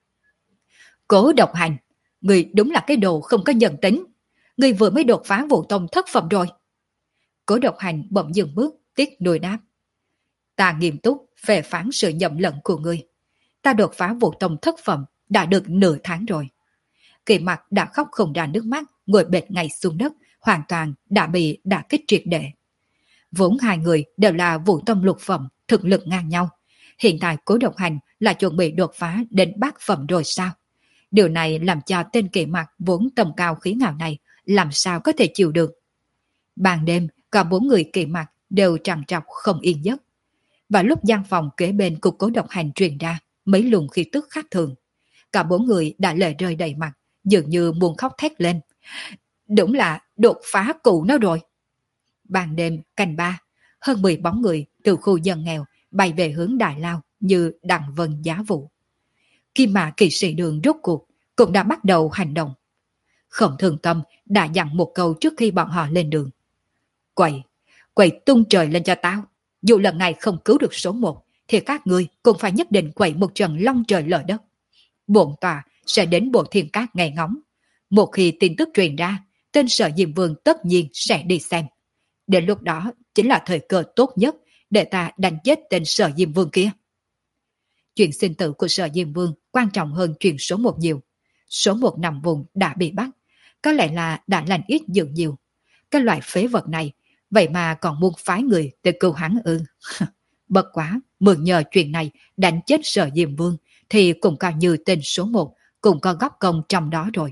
Cố Độc Hành, người đúng là cái đồ không có nhân tính. Người vừa mới đột phá Vũ Tông thất phẩm rồi. Cố Độc Hành bỗng dừng bước, tiếc nuối đáp. Ta nghiêm túc phê phán sự nhầm lẫn của ngươi. Ta đột phá Vũ Tông thất phẩm đã được nửa tháng rồi. Kỳ Mặc đã khóc không ra nước mắt, ngồi bệt ngay xuống đất, hoàn toàn đã bị đả kích triệt để. Vốn hai người đều là Vũ Tông lục phẩm, thực lực ngang nhau. Hiện tại Cố Độc Hành là chuẩn bị đột phá đến bát phẩm rồi sao? Điều này làm cho tên Kỳ Mặc vốn tầm cao khí ngạo này làm sao có thể chịu được. Ban đêm, cả bốn người Kỳ Mặc đều trằn trọc không yên giấc. Và lúc gian phòng kế bên của Cố Độc Hành truyền ra, mấy luồng khí tức khác thường. Cả bốn người đã lệ rơi đầy mặt, dường như muốn khóc thét lên. Đúng là đột phá cụ nó rồi. Ban đêm canh ba, hơn mười bóng người từ khu dân nghèo bay về hướng Đại Lao như đằng vân giá vụ. Khi mà kỵ sĩ đường rốt cuộc cũng đã bắt đầu hành động. Khổng Thường Tâm đã dặn một câu trước khi bọn họ lên đường. Quậy, quậy tung trời lên cho tao. Dù lần này không cứu được số một, thì các ngươi cũng phải nhất định quậy một trận long trời lở đất. Bổn tòa sẽ đến bộ thiên cát ngày ngóng. Một khi tin tức truyền ra, tên Sở Diêm Vương tất nhiên sẽ đi xem. Đến lúc đó chính là thời cơ tốt nhất để ta đánh chết tên Sở Diêm Vương kia. Chuyện sinh tử của Sở Diêm Vương quan trọng hơn chuyện số một nhiều. Số một nằm vùng đã bị bắt, có lẽ là đã lành ít dữ nhiều. Cái loại phế vật này, vậy mà còn muốn phái người để cứu hắn ư. Bất quá, mượn nhờ chuyện này đánh chết Sở Diêm Vương, thì cũng coi như tên số một, cũng có góp công trong đó rồi.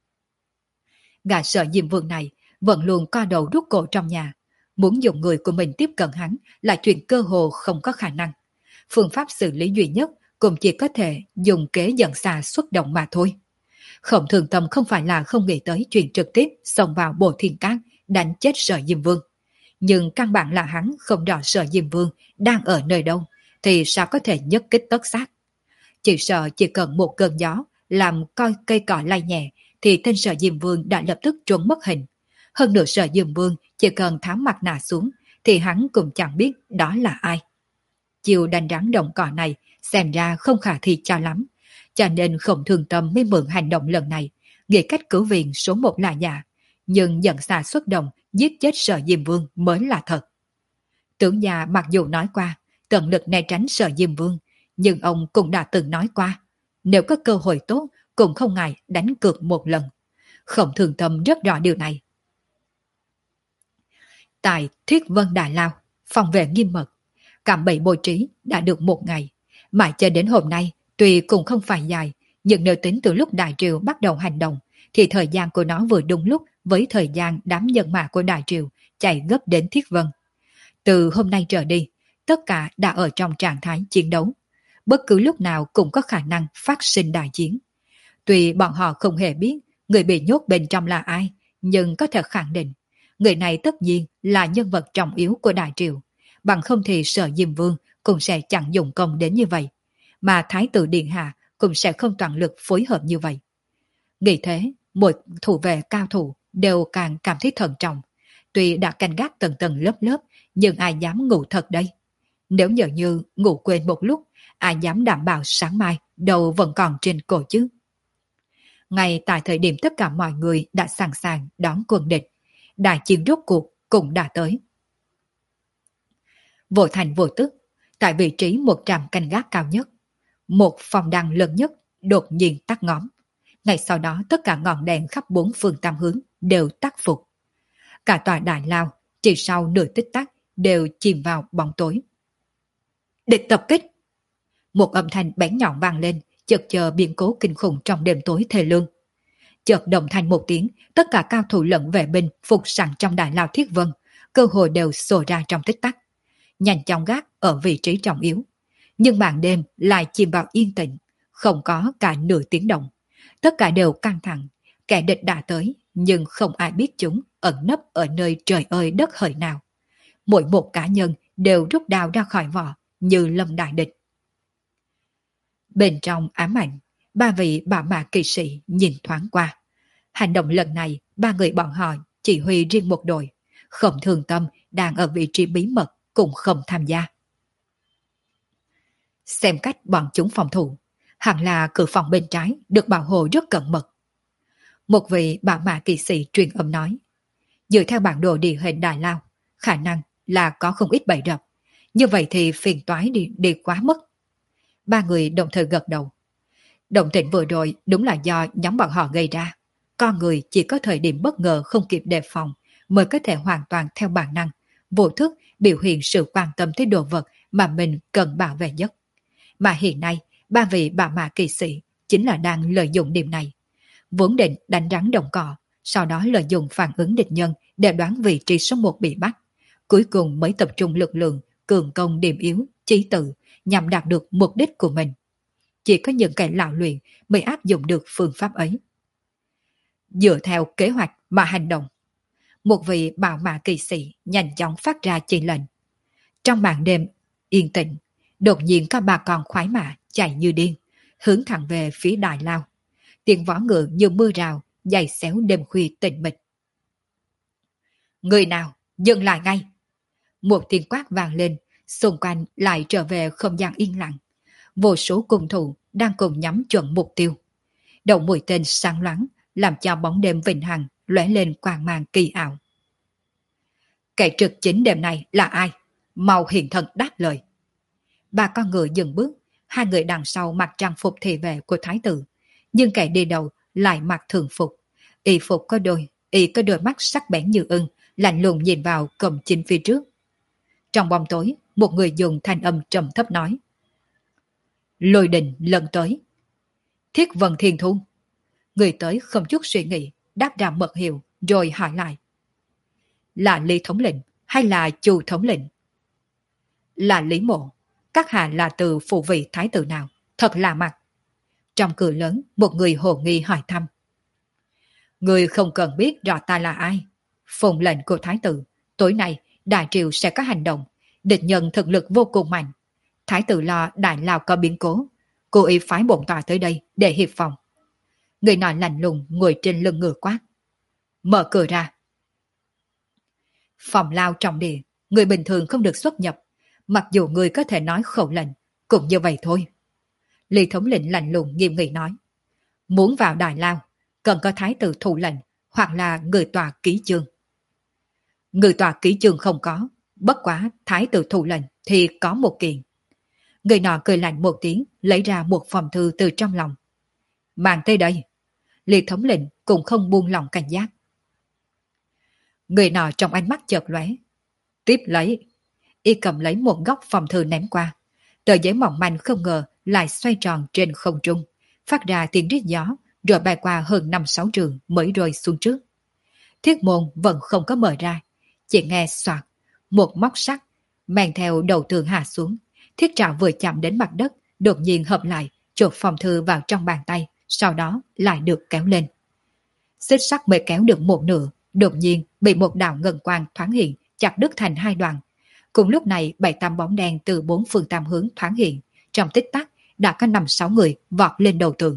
Gã Sở Diêm Vương này vẫn luôn co đầu rút cổ trong nhà. Muốn dùng người của mình tiếp cận hắn là chuyện cơ hồ không có khả năng. Phương pháp xử lý duy nhất cũng chỉ có thể dùng kế dẫn xà xuất động mà thôi. Khổng Thường Tâm không phải là không nghĩ tới chuyện trực tiếp xông vào bộ thiên cát đánh chết Sở Diêm Vương. Nhưng căn bản là hắn không rõ Sở Diêm Vương đang ở nơi đâu, thì sao có thể nhất kích tất sát. Chỉ sợ chỉ cần một cơn gió làm coi cây cỏ lay nhẹ, thì tên Sở Diêm Vương đã lập tức trốn mất hình. Hơn nữa Sở Diêm Vương chỉ cần tháo mặt nạ xuống, thì hắn cũng chẳng biết đó là ai. Chiều đánh rắn động cỏ này xem ra không khả thi cho lắm, cho nên Khổng Thường Tâm mới mượn hành động lần này, nghĩ cách cứu viện số một là giả, nhưng dẫn xà xuất động giết chết Sở Diêm Vương mới là thật. Tướng già mặc dù nói qua tận lực né tránh Sở Diêm Vương, nhưng ông cũng đã từng nói qua, nếu có cơ hội tốt cũng không ngại đánh cược một lần. Khổng Thường Tâm rất rõ điều này. Tại Thiết Vân Đại Lao, phòng vệ nghiêm mật, cạm bẫy bố trí đã được một ngày, mãi cho đến hôm nay tuy cũng không phải dài, nhưng nếu tính từ lúc Đại Triều bắt đầu hành động, thì thời gian của nó vừa đúng lúc với thời gian đám nhân mã của Đại Triều chạy gấp đến Thiết Vân. Từ hôm nay trở đi, tất cả đã ở trong trạng thái chiến đấu. Bất cứ lúc nào cũng có khả năng phát sinh đại chiến. Tuy bọn họ không hề biết người bị nhốt bên trong là ai, nhưng có thể khẳng định, người này tất nhiên là nhân vật trọng yếu của Đại Triều. Bằng không thì Sở Diêm Vương cũng sẽ chẳng dùng công đến như vậy, mà Thái tử Điện Hạ cũng sẽ không toàn lực phối hợp như vậy. Nghĩ thế, mỗi thủ vệ cao thủ đều càng cảm thấy thận trọng. Tuy đã canh gác tầng tầng lớp lớp, nhưng ai dám ngủ thật đây? Nếu nhờ như ngủ quên một lúc, ai dám đảm bảo sáng mai đầu vẫn còn trên cổ chứ? Ngay tại thời điểm tất cả mọi người đã sẵn sàng đón quân địch, đại chiến rốt cuộc cũng đã tới. Vô thành vô tức, tại vị trí một trạm canh gác cao nhất, một phòng đăng lớn nhất đột nhiên tắt ngóm. Ngay sau đó tất cả ngọn đèn khắp bốn phương tám hướng đều tắt phục. Cả tòa Đại Lao chỉ sau nửa tích tắc đều chìm vào bóng tối. Địch tập kích! Một âm thanh bén nhọn vang lên, chợt chờ biến cố kinh khủng trong đêm tối thê lương. Chợt đồng thanh một tiếng, tất cả cao thủ lẫn vệ binh phục sẵn trong Đại Lao Thiết Vân, cơ hội đều sổ ra trong tích tắc. Nhanh chóng gác ở vị trí trọng yếu. Nhưng màn đêm lại chìm vào yên tĩnh, không có cả nửa tiếng động. Tất cả đều căng thẳng, kẻ địch đã tới, nhưng không ai biết chúng ẩn nấp ở nơi trời ơi đất hỡi nào. Mỗi một cá nhân đều rút đao ra khỏi vỏ như lâm đại địch. Bên trong ám ảnh, ba vị bảo mã kỵ sĩ nhìn thoáng qua. Hành động lần này, ba người bọn họ chỉ huy riêng một đội. Khổng Thường Tâm đang ở vị trí bí mật cũng không tham gia. Xem cách bọn chúng phòng thủ, hẳn là cửa phòng bên trái được bảo hộ rất cẩn mật. Một vị bảo mã kỵ sĩ truyền âm nói, dựa theo bản đồ địa hình Đại Lao, khả năng là có không ít bẫy rập. Như vậy thì phiền toái đi, đi quá mất. Ba người đồng thời gật đầu. Động tĩnh vừa rồi đúng là do nhóm bọn họ gây ra. Con người chỉ có thời điểm bất ngờ không kịp đề phòng mới có thể hoàn toàn theo bản năng, vô thức biểu hiện sự quan tâm tới đồ vật mà mình cần bảo vệ nhất. Mà hiện nay, ba vị bảo mã kỵ sĩ chính là đang lợi dụng điểm này. Vốn định đánh rắn đồng cỏ, sau đó lợi dụng phản ứng địch nhân để đoán vị trí số một bị bắt. Cuối cùng mới tập trung lực lượng, cường công điểm yếu, chí tự, nhằm đạt được mục đích của mình. chỉ có những kẻ lão luyện mới áp dụng được phương pháp ấy. Dựa theo kế hoạch mà hành động, một vị bảo mã kỳ sĩ nhanh chóng phát ra chỉ lệnh. Trong màn đêm yên tĩnh, đột nhiên các bà con khoái mã chạy như điên, hướng thẳng về phía Đại Lao. Tiếng võ ngựa như mưa rào, dày xéo đêm khuya tĩnh mịch. Người nào, dừng lại ngay! Một tiếng quát vang lên, xung quanh lại trở về không gian yên lặng. Vô số cung thủ đang cùng nhắm chuẩn mục tiêu. Đầu mũi tên sáng loáng, làm cho bóng đêm vĩnh hằng lóe lên quang mang kỳ ảo. Kẻ trực chính đêm này là ai? Mau hiện thân đáp lời. Ba con ngựa dừng bước, hai người đằng sau mặc trang phục thị vệ của thái tử, nhưng kẻ đi đầu lại mặc thường phục. Y phục có đôi, y có đôi mắt sắc bén như ưng, lạnh lùng nhìn vào cổng chính phía trước. Trong bóng tối, một người dùng thanh âm trầm thấp nói: Lôi đình lần tới. Thiết Vân Thiên Thu. Người tới không chút suy nghĩ, đáp ra mật hiệu, rồi hỏi lại: Là Lý thống lĩnh hay là Chu thống lĩnh? Là Lý Mộ. Các hạ là từ phụ vị thái tử nào? Thật lạ mặt. Trong cửa lớn, một người hồ nghi hỏi thăm. Người không cần biết rõ ta là ai. Phụng lệnh của thái tử, tối nay đại triều sẽ có hành động, địch nhân thực lực vô cùng mạnh. Thái tử lo Đại Lao có biến cố, cố ý phái bổn tòa tới đây để hiệp phòng. Người nọ lạnh lùng ngồi trên lưng ngựa quát: Mở cửa ra. Phòng lao trọng địa, người bình thường không được xuất nhập, mặc dù người có thể nói khẩu lệnh, cũng như vậy thôi. Lý thống lĩnh lạnh lùng nghiêm nghị nói: Muốn vào Đại Lao, cần có thái tử thủ lệnh, hoặc là người tòa ký chương. Người tòa ký chương không có, bất quá thái tử thủ lệnh thì có một kiện. Người nọ cười lạnh một tiếng, lấy ra một phong thư từ trong lòng. Mang tới đây. Lý thống lĩnh cũng không buông lòng cảnh giác. Người nọ trong ánh mắt chợt lóe, tiếp lấy. Y cầm lấy một góc phong thư ném qua. Tờ giấy mỏng manh không ngờ lại xoay tròn trên không trung, phát ra tiếng rít gió, rồi bay qua hơn năm sáu trường mới rơi xuống trước. Thiết môn vẫn không có mở ra, chỉ nghe soạt, một móc sắt mang theo đầu tường hạ xuống. Thiết trảo vừa chạm đến mặt đất, đột nhiên hợp lại, chộp phong thư vào trong bàn tay, sau đó lại được kéo lên. Xích sắt mới kéo được một nửa, đột nhiên bị một đạo ngân quang thoáng hiện, chặt đứt thành hai đoạn. Cùng lúc này bảy tám bóng đen từ bốn phương tám hướng thoáng hiện, trong tích tắc đã có năm sáu người vọt lên đầu tường.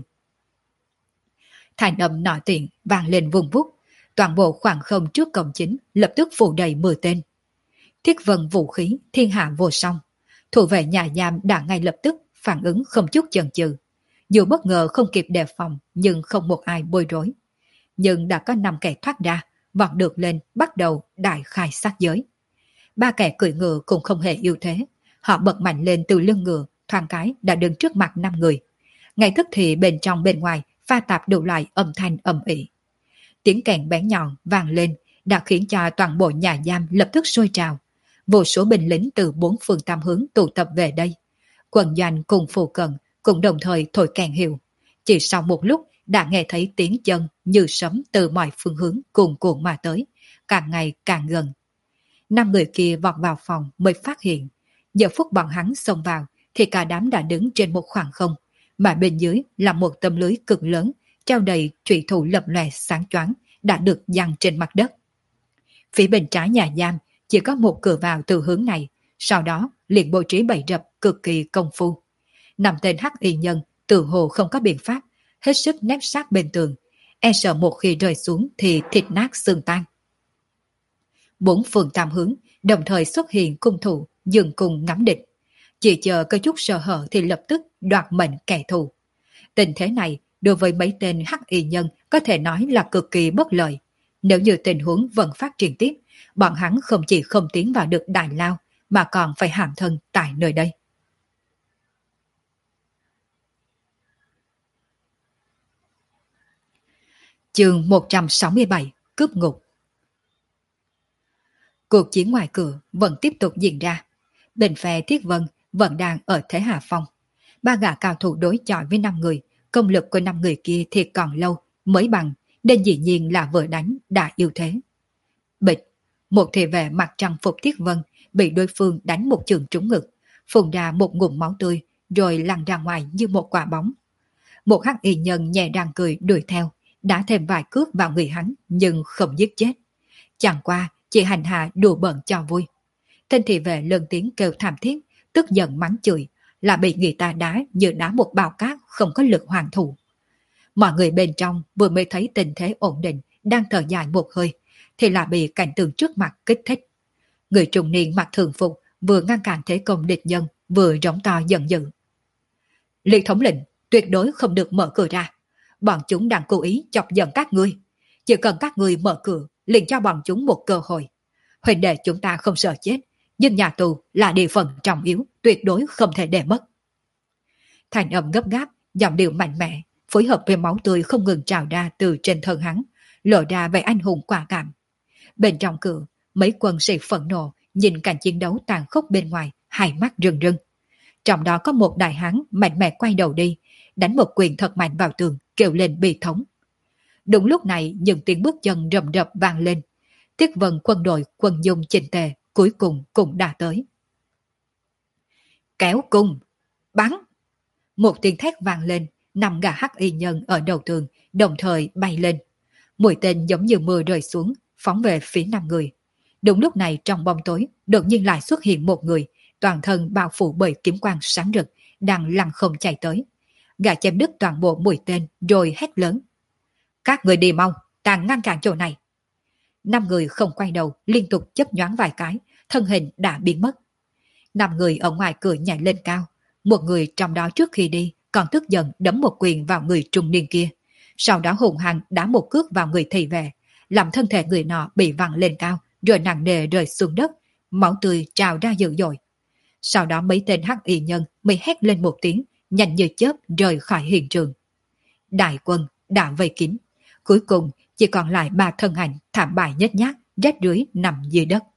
Thành âm nọ tiện vang lên vùng vút, toàn bộ khoảng không trước cổng chính lập tức phủ đầy mười tên. Thiết vân vũ khí thiên hạ vô song, thủ vệ nhà giam đã ngay lập tức phản ứng không chút chần chừ. Dù bất ngờ không kịp đề phòng, nhưng không một ai bối rối. Nhưng đã có năm kẻ thoát ra, vọt được lên bắt đầu đại khai sát giới. Ba kẻ cưỡi ngựa cũng không hề yếu thế, họ bật mạnh lên từ lưng ngựa, thoáng cái đã đứng trước mặt năm người. Ngay tức thì bên trong bên ngoài pha tạp đủ loại âm thanh ầm ĩ. Tiếng kèn bén nhọn vang lên đã khiến cho toàn bộ nhà giam lập tức sôi trào. Vô số binh lính từ bốn phương tám hướng tụ tập về đây. Quần doanh cùng phù cận cũng đồng thời thổi kèn hiệu. Chỉ sau một lúc đã nghe thấy tiếng chân như sấm từ mọi phương hướng cuồn cuộn mà tới, càng ngày càng gần. Năm người kia vọt vào phòng mới phát hiện, giờ phút bọn hắn xông vào thì cả đám đã đứng trên một khoảng không, mà bên dưới là một tấm lưới cực lớn treo đầy thủy thủ lập lòe sáng choáng đã được giăng trên mặt đất. Phía bên trái nhà giam chỉ có một cửa vào từ hướng này, sau đó liền bố trí bày rập cực kỳ công phu. Năm tên hắc y nhân tự hồ không có biện pháp, hết sức nép sát bên tường, e sợ một khi rơi xuống thì thịt nát xương tan. Bốn phương tám hướng đồng thời xuất hiện cung thủ dừng cùng ngắm địch, chỉ chờ có chút sơ hở thì lập tức đoạt mệnh kẻ thù. Tình thế này đối với mấy tên hắc y nhân có thể nói là cực kỳ bất lợi. Nếu như tình huống vẫn phát triển tiếp, bọn hắn không chỉ không tiến vào được Đại Lao mà còn phải hãm thân tại nơi đây. Chương một trăm sáu mươi bảy, Cướp ngục. Cuộc chiến ngoài cửa vẫn tiếp tục diễn ra. Bên phe Thiết Vân vẫn đang ở thế hạ phong. Ba gã cao thủ đối chọi với năm người, công lực của năm người kia thì còn lâu mới bằng, nên dĩ nhiên là vừa đánh đã ưu thế. Bịch, một thị vệ mặc trang phục Thiết Vân bị đối phương đánh một trường trúng ngực, phun ra một ngụm máu tươi, rồi lăn ra ngoài như một quả bóng. Một hắc y nhân nhẹ răng cười đuổi theo, đã thêm vài cước vào người hắn nhưng không giết chết. Chẳng qua chỉ hành hạ đùa bỡn cho vui. Tên thị vệ lớn tiếng kêu thảm thiết, tức giận mắng chửi, là bị người ta đá như đá một bao cát không có lực hoàn thủ. Mọi người bên trong vừa mới thấy tình thế ổn định, đang thở dài một hơi, thì là bị cảnh tượng trước mặt kích thích. Người trung niên mặc thường phục vừa ngăn cản thế công địch nhân, vừa rống to giận dữ. Lý thống lĩnh, tuyệt đối không được mở cửa ra. Bọn chúng đang cố ý chọc giận các ngươi. Chỉ cần các ngươi mở cửa, liền cho bọn chúng một cơ hội. Huỳnh đệ chúng ta không sợ chết, nhưng nhà tù là địa phận trọng yếu, tuyệt đối không thể để mất. Thành âm gấp gáp, giọng điệu mạnh mẽ, phối hợp với máu tươi không ngừng trào ra từ trên thân hắn, lộ ra vẻ anh hùng quả cảm. Bên trong cửa, mấy quân sĩ phẫn nộ nhìn cảnh chiến đấu tàn khốc bên ngoài, hai mắt rưng rưng. Trong đó có một đại hán mạnh mẽ quay đầu đi, đánh một quyền thật mạnh vào tường, kêu lên bi thống. Đúng lúc này những tiếng bước chân rầm rập vang lên. Tiết vân quân đội quân dung chỉnh tề cuối cùng cũng đã tới. Kéo cung, bắn. Một tiếng thét vang lên, năm gã hắc y nhân ở đầu tường đồng thời bay lên. Mũi tên giống như mưa rơi xuống, phóng về phía năm người. Đúng lúc này trong bóng tối, đột nhiên lại xuất hiện một người, toàn thân bao phủ bởi kiếm quang sáng rực, đang lăn không chạy tới. Gã chém đứt toàn bộ mũi tên rồi hét lớn. Các người đi mau, ta ngăn cản chỗ này. Năm người không quay đầu, liên tục chớp nhoáng vài cái, thân hình đã biến mất. Năm người ở ngoài cửa nhảy lên cao. Một người trong đó trước khi đi còn tức giận đấm một quyền vào người trung niên kia. Sau đó hùng hăng đá một cước vào người thị vệ, làm thân thể người nọ bị văng lên cao, rồi nặng nề rơi xuống đất, máu tươi trào ra dữ dội. Sau đó mấy tên hắc y nhân mới hét lên một tiếng, nhanh như chớp rời khỏi hiện trường. Đại quân đã vây kín, cuối cùng chỉ còn lại ba thân ảnh thảm bại nhếch nhác, rách rưới nằm dưới đất.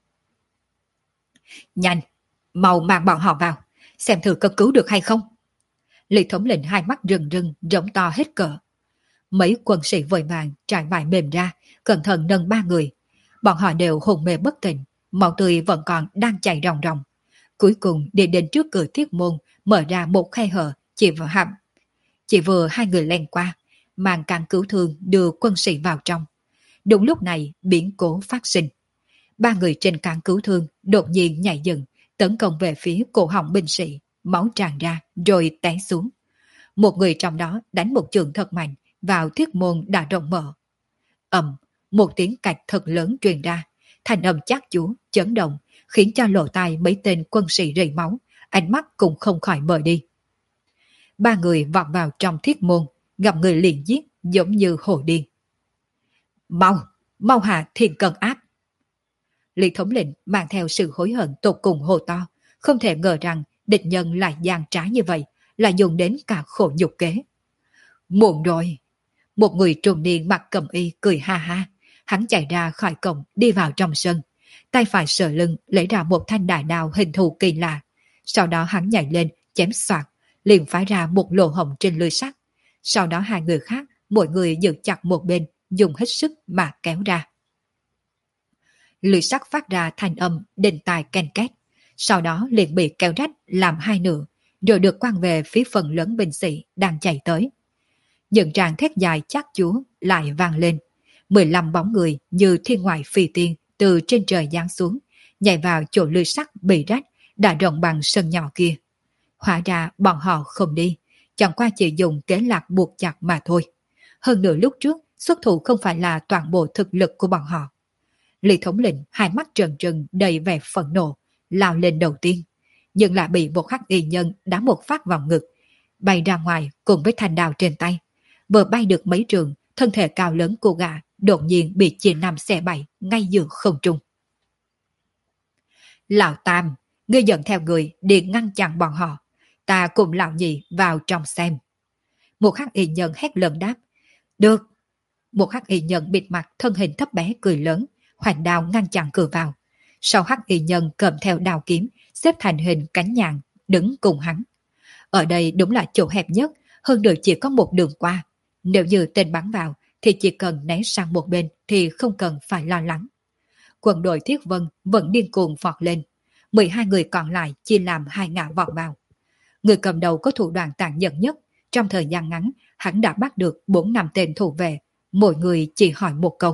Nhanh, mau mang bọn họ vào, xem thử cấp cứu được hay không. Lý thống lĩnh hai mắt rừng rừng, rống to hết cỡ. Mấy quân sĩ vội vàng trải vải mềm ra, cẩn thận nâng ba người. Bọn họ đều hồn mê bất tỉnh, máu tươi vẫn còn đang chảy ròng ròng. Cuối cùng đi đến trước cửa thiết môn, mở ra một khe hở, chỉ vào hạm. Chỉ vừa hai người len qua, mang càng cứu thương đưa quân sĩ vào trong. Đúng lúc này biến cố phát sinh. Ba người trên càng cứu thương đột nhiên nhảy dựng, tấn công về phía cổ họng binh sĩ, máu tràn ra rồi té xuống. Một người trong đó đánh một chưởng thật mạnh vào thiết môn đã rộng mở. Ầm, một tiếng cạch thật lớn truyền ra, thành âm chát chúa chấn động, khiến cho lỗ tai mấy tên quân sĩ rỉ máu, ánh mắt cũng không khỏi mờ đi. Ba người vọt vào trong thiết môn, gặp người liền giết giống như hồ điên. Mau, mau hạ thiên cân áp. Lý thống lĩnh mang theo sự hối hận tột cùng hô to, không thể ngờ rằng địch nhân lại gian trá như vậy, lại dùng đến cả khổ nhục kế. Muộn rồi. Một người trung niên mặc cẩm y cười ha ha, hắn chạy ra khỏi cổng đi vào trong sân, tay phải sờ lưng lấy ra một thanh đại đao hình thù kỳ lạ, sau đó hắn nhảy lên chém xoạc, liền phái ra một lỗ hổng trên lưới sắt. Sau đó hai người khác, mỗi người giữ chặt một bên, dùng hết sức mà kéo ra. Lưới sắt phát ra thanh âm đinh tai ken két, sau đó liền bị kéo rách làm hai nửa, rồi được quăng về phía phần lớn binh sĩ đang chạy tới. Những tràng thét dài chát chúa lại vang lên, mười lăm bóng người như thiên ngoại phi tiên từ trên trời giáng xuống, nhảy vào chỗ lưới sắt bị rách đã rộng bằng sân nhỏ kia. Hóa ra bọn họ không đi, chẳng qua chỉ dùng kế lạc buộc chặt mà thôi. Hơn nữa lúc trước xuất thủ không phải là toàn bộ thực lực của bọn họ. Lý thống lĩnh hai mắt trần trừng đầy vẻ phẫn nộ, lao lên đầu tiên, nhưng lại bị một hắc y nhân đá một phát vào ngực, bay ra ngoài cùng với thanh đao trên tay. Vừa bay được mấy trường, thân thể cao lớn của gã đột nhiên bị chia năm xẻ bảy ngay giữa không trung. Lão Tam, ngươi dẫn theo người đi ngăn chặn bọn họ, ta cùng lão nhị vào trong xem. Một hắc y nhân hét lớn đáp. Được. Một hắc y nhân bịt mặt thân hình thấp bé cười lớn, hoành đao ngăn chặn cửa vào. Sau hắc y nhân cầm theo đao kiếm, xếp thành hình cánh nhạn, đứng cùng hắn. Ở đây đúng là chỗ hẹp nhất, hơn nữa chỉ có một đường qua. Nếu như tên bắn vào, thì chỉ cần né sang một bên thì không cần phải lo lắng. Quân đội Thiết Vân vẫn điên cuồng vọt lên. mười hai người còn lại chia làm hai ngã vọt vào. Người cầm đầu có thủ đoạn tàn nhẫn nhất. Trong thời gian ngắn, hắn đã bắt được bốn năm tên thủ vệ, mỗi người chỉ hỏi một câu.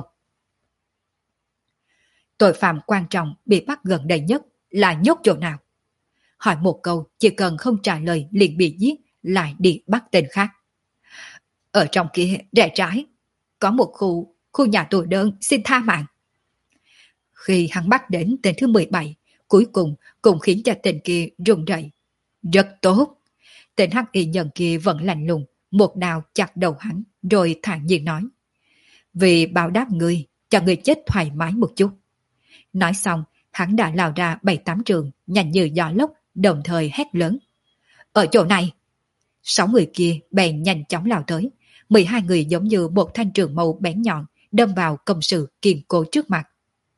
Tội phạm quan trọng bị bắt gần đây nhất là nhốt chỗ nào? Hỏi một câu, chỉ cần không trả lời liền bị giết, lại đi bắt tên khác. Ở trong kia, rẽ trái, có một khu, khu nhà tù đơn xin tha mạng. Khi hắn bắt đến tên thứ mười bảy, cuối cùng cũng khiến cho tên kia run rẩy. Rất tốt. Tên hắc y nhân kia vẫn lạnh lùng, một đao chặt đầu hắn, rồi thản nhiên nói. Vì báo đáp người, cho người chết thoải mái một chút. Nói xong, hắn đã lao ra bảy tám trường, nhanh như gió lốc, đồng thời hét lớn. Ở chỗ này! Sáu người kia bèn nhanh chóng lao tới. Mười hai người giống như một thanh trường mâu bén nhọn, đâm vào công sự kiên cố trước mặt.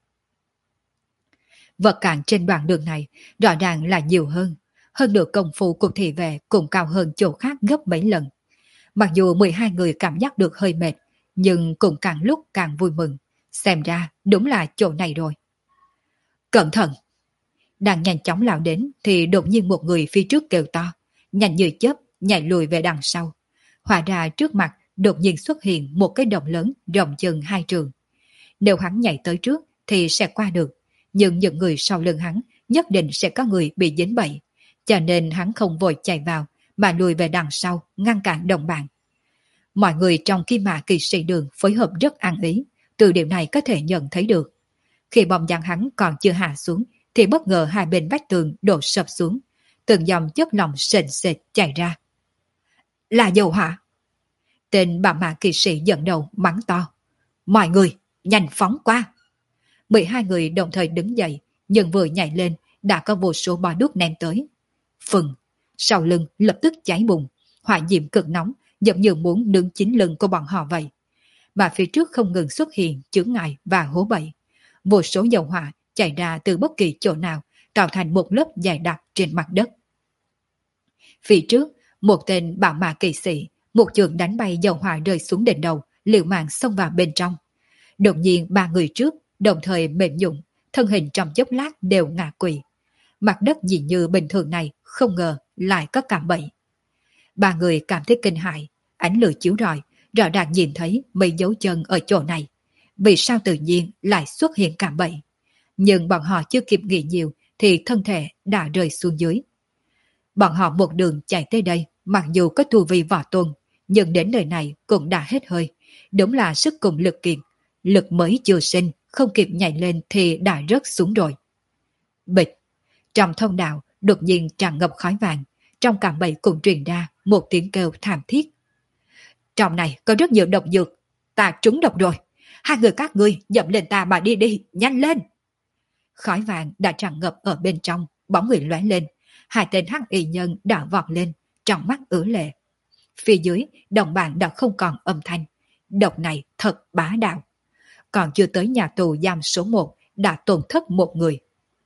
Vật cản trên đoạn đường này rõ ràng là nhiều hơn. Hơn nữa công phu của thị vệ cũng cao hơn chỗ khác gấp mấy lần. Mặc dù mười hai người cảm giác được hơi mệt, nhưng cũng càng lúc càng vui mừng. Xem ra đúng là chỗ này rồi. Cẩn thận! Đang nhanh chóng lao đến thì đột nhiên một người phía trước kêu to, nhanh như chớp nhảy lùi về đằng sau. Hóa ra trước mặt đột nhiên xuất hiện một cái động lớn rộng chừng hai trường. Nếu hắn nhảy tới trước thì sẽ qua được, nhưng những người sau lưng hắn nhất định sẽ có người bị dính bẫy, cho nên hắn không vội chạy vào mà lùi về đằng sau ngăn cản đồng bạn. Mọi người trong Kim Mã Kỵ Sĩ Đường phối hợp rất ăn ý, từ điều này có thể nhận thấy được. Khi bom giăng hắn còn chưa hạ xuống thì bất ngờ hai bên vách tường đổ sập xuống, từng dòng chất lỏng sền sệt chảy ra. Là dầu hỏa! Tên Bạo Mã Kỵ Sĩ dẫn đầu mắng to. Mọi người, nhanh phóng qua! Mười hai người đồng thời đứng dậy, nhưng vừa nhảy lên đã có vô số bò đuốc ném tới. Phừng, sau lưng lập tức cháy bùng, hỏa diệm cực nóng, giống như muốn nướng chín lưng của bọn họ vậy. Mà phía trước không ngừng xuất hiện chướng ngại và hố bẫy. Vô số dầu hỏa chảy ra từ bất kỳ chỗ nào, tạo thành một lớp dày đặc trên mặt đất. Phía trước, một tên Bạo Mã Kỵ Sĩ, một chưởng đánh bay dầu hỏa rơi xuống đỉnh đầu, liều mạng xông vào bên trong. Đột nhiên ba người trước đồng thời mềm nhũn, thân hình trong chốc lát đều ngã quỵ. Mặt đất nhìn như bình thường này không ngờ lại có cạm bẫy. Ba người cảm thấy kinh hãi, ánh lửa chiếu rọi, rõ ràng nhìn thấy mấy dấu chân ở chỗ này. Vì sao tự nhiên lại xuất hiện cạm bẫy? Nhưng bọn họ chưa kịp nghĩ nhiều thì thân thể đã rơi xuống dưới. Bọn họ một đường chạy tới đây, mặc dù có tu vi võ tôn, nhưng đến đời này cũng đã hết hơi. Đúng là sức cùng lực kiệt, lực mới chưa sinh, không kịp nhảy lên thì đã rớt xuống rồi. Bịch! Trong thông đạo đột nhiên tràn ngập khói vàng, trong cạm bẫy cũng truyền ra một tiếng kêu thảm thiết. Trong này có rất nhiều độc dược, ta trúng độc rồi. Hai người các ngươi dậm lên ta mà đi đi, nhanh lên! Khói vàng đã tràn ngập ở bên trong, bóng người lóe lên. Hai tên hắc y nhân đã vọt lên, trong mắt ứa lệ. Phía dưới, đồng bạn đã không còn âm thanh. Độc này thật bá đạo. Còn chưa tới nhà tù giam số một, đã tổn thất một người.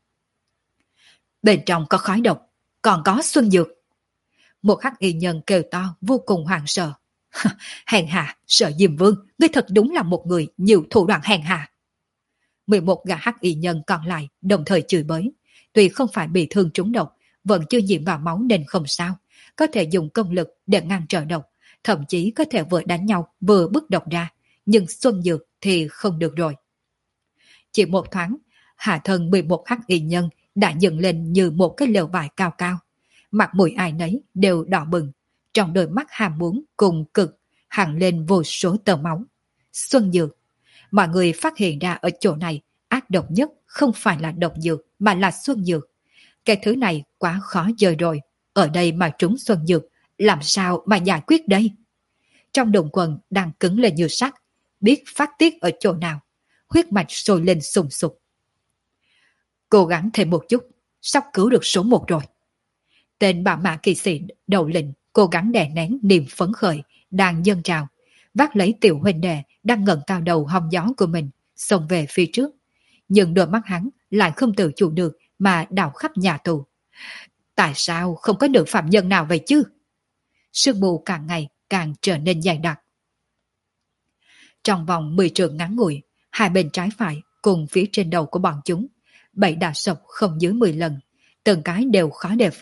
Bên trong có khói độc, còn có xuân dược. Một hắc y nhân kêu to vô cùng hoảng sợ. Hèn hạ, Sở Diêm Vương, ngươi thật đúng là một người nhiều thủ đoạn hèn hạ. Mười một gã hắc y nhân còn lại đồng thời chửi bới. Tuy không phải bị thương trúng độc, vẫn chưa nhiễm vào máu nên không sao, có thể dùng công lực để ngăn trở độc, thậm chí có thể vừa đánh nhau vừa bức độc ra, nhưng xuân dược thì không được rồi. Chỉ một thoáng, hạ thân mười một hắc y nhân đã dựng lên như một cái lều vải cao cao. Mặt mũi ai nấy đều đỏ bừng, trong đôi mắt ham muốn cùng cực hằn lên vô số tơ máu. Xuân dược. Mọi người phát hiện ra ở chỗ này ác độc nhất không phải là độc dược mà là xuân dược. Cái thứ này quá khó chơi rồi, ở đây mà trúng xuân dược, làm sao mà giải quyết đây? Trong đồng quần đang cứng lên như sắt, biết phát tiết ở chỗ nào, huyết mạch sôi lên sùng sục. Cố gắng thêm một chút, sắp cứu được số một rồi. Tên Bạo Mã Kỵ Sĩ đầu lĩnh cố gắng đè nén niềm phấn khởi đang dâng trào, vác lấy tiểu huynh đệ đang ngẩng cao đầu hong gió của mình, xông về phía trước. Nhưng đôi mắt hắn lại không tự chủ được mà đảo khắp nhà tù. Tại sao không có được phạm nhân nào vậy chứ? Sương mù càng ngày càng trở nên dày đặc. Trong vòng mười trượng ngắn ngủi, hai bên trái phải cùng phía trên đầu của bọn chúng, bảy đã sập không dưới mười lần, từng cái đều khó đề phòng,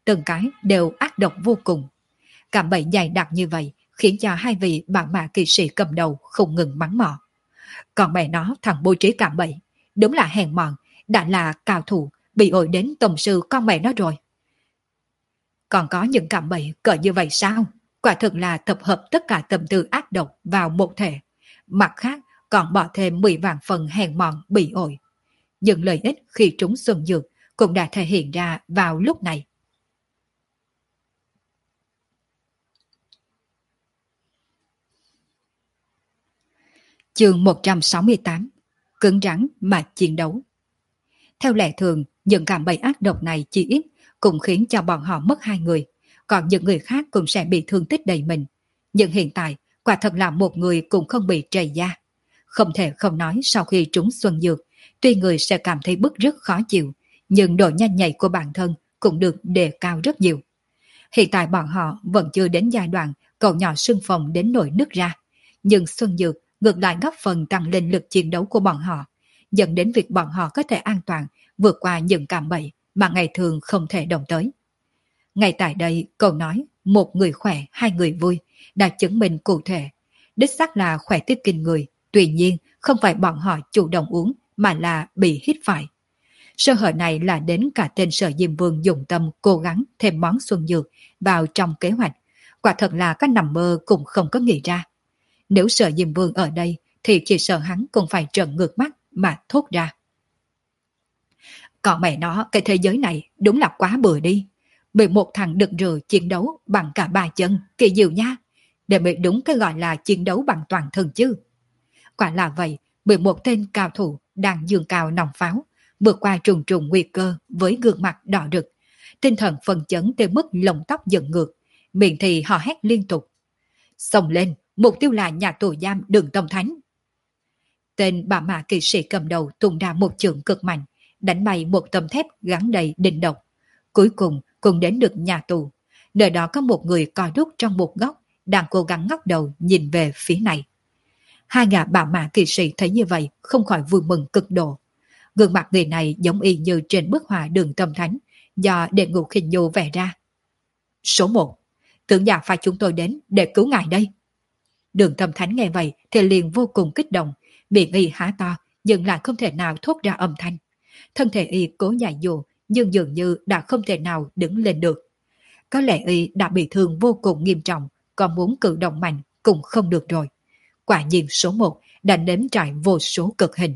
từng cái đều ác độc vô cùng. Cạm bẫy dày đặc như vậy khiến cho hai vị bản mã kỵ sĩ cầm đầu không ngừng mắng mỏ. Còn mẹ nó thằng bố trí cạm bẫy, đúng là hèn mọn, đã là cao thủ, bị ổi đến tổng sư con mẹ nó rồi. Còn có những cạm bẫy cỡ như vậy sao? Quả thực là tập hợp tất cả tâm tư ác độc vào một thể. Mặt khác còn bỏ thêm mười vạn phần hèn mọn bị ổi. Những lợi ích khi trúng xuân dược cũng đã thể hiện ra vào lúc này. Chương một trăm sáu mươi tám. Cứng rắn mà chiến đấu. Theo lẽ thường, những cạm bẫy ác độc này chỉ ít cũng khiến cho bọn họ mất hai người, còn những người khác cũng sẽ bị thương tích đầy mình. Nhưng hiện tại, quả thật là một người cũng không bị trầy da. Không thể không nói sau khi trúng xuân dược, tuy người sẽ cảm thấy bức rất khó chịu, nhưng độ nhanh nhạy của bản thân cũng được đề cao rất nhiều. Hiện tại bọn họ vẫn chưa đến giai đoạn cậu nhỏ sưng phồng đến nỗi nứt ra, nhưng xuân dược ngược lại góp phần tăng lên lực chiến đấu của bọn họ, dẫn đến việc bọn họ có thể an toàn vượt qua những cạm bẫy mà ngày thường không thể động tới. Ngay tại đây, câu nói một người khỏe, hai người vui đã chứng minh cụ thể. Đích xác là khỏe tiết kinh người, tuy nhiên không phải bọn họ chủ động uống mà là bị hít phải. Sơ hở này là đến cả tên Sở Diêm Vương dùng tâm cố gắng thêm món xuân dược vào trong kế hoạch. Quả thật là các nằm mơ cũng không có nghĩ ra. Nếu Sở Diêm Vương ở đây thì chỉ sợ hắn cũng phải trợn ngược mắt mà thốt ra. Còn mẹ nó, cái thế giới này đúng là quá bừa đi. Bị một thằng đực rừ chiến đấu bằng cả ba chân, kỳ diệu nha. Để mới đúng cái gọi là chiến đấu bằng toàn thân chứ. Quả là vậy, bị một tên cao thủ đang dương cao nòng pháo, vượt qua trùng trùng nguy cơ với gương mặt đỏ rực. Tinh thần phân chấn tới mức lồng tóc dựng ngược, miệng thì hò hét liên tục. Xông lên, mục tiêu là nhà tù giam Đường Tâm Thánh. Tên bà mã kỵ sĩ cầm đầu tung ra một chưởng cực mạnh, đánh bay một tấm thép gắn đầy đinh độc. Cuối cùng cũng đến được nhà tù. Nơi đó có một người co đúc trong một góc, đang cố gắng ngóc đầu nhìn về phía này. Hai gã bà mã kỵ sĩ thấy như vậy không khỏi vui mừng cực độ. Gương mặt người này giống y như trên bức họa Đường Tâm Thánh do Đệ Ngũ Khinh Nhu vẽ ra. Số một, tướng giả phải chúng tôi đến để cứu ngài đây. Đường Tâm Thánh nghe vậy thì liền vô cùng kích động, miệng y há to nhưng lại không thể nào thốt ra âm thanh. Thân thể y cố giải dụ nhưng dường như đã không thể nào đứng lên được. Có lẽ y đã bị thương vô cùng nghiêm trọng, còn muốn cử động mạnh cũng không được rồi. Quả nhiên số một đã nếm trải vô số cực hình.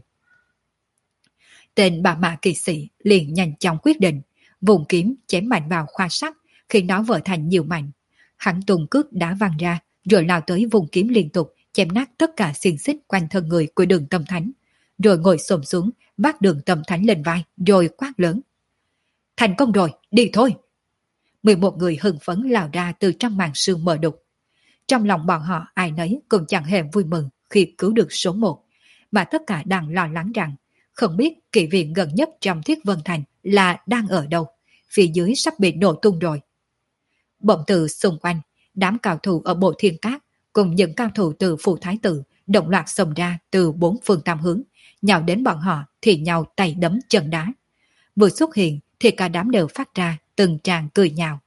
Tên bà mã kỵ sĩ liền nhanh chóng quyết định, vùng kiếm chém mạnh vào khoa sắt, khiến nó vỡ thành nhiều mảnh. Hắn tung cước đá văng ra, rồi lao tới vùng kiếm liên tục, chém nát tất cả xiềng xích quanh thân người của Đường Tâm Thánh, rồi ngồi xổm xuống, vác Đường Tâm Thánh lên vai, rồi quát lớn. Thành công rồi, đi thôi! Mười một người hưng phấn lao ra từ trong màn sương mờ đục. Trong lòng bọn họ ai nấy cũng chẳng hề vui mừng khi cứu được số một, mà tất cả đang lo lắng rằng không biết kỵ viện gần nhất trong Thiết Vân Thành là đang ở đâu, phía dưới sắp bị nổ tung rồi. Bỗng từ xung quanh, đám cao thủ ở bộ Thiên Cát cùng những cao thủ từ Phủ Thái Tử đồng loạt xông ra từ bốn phương tám hướng, nhào đến bọn họ thì nhào tay đấm chân đá. Vừa xuất hiện thì cả đám đều phát ra từng tràng cười nhạo.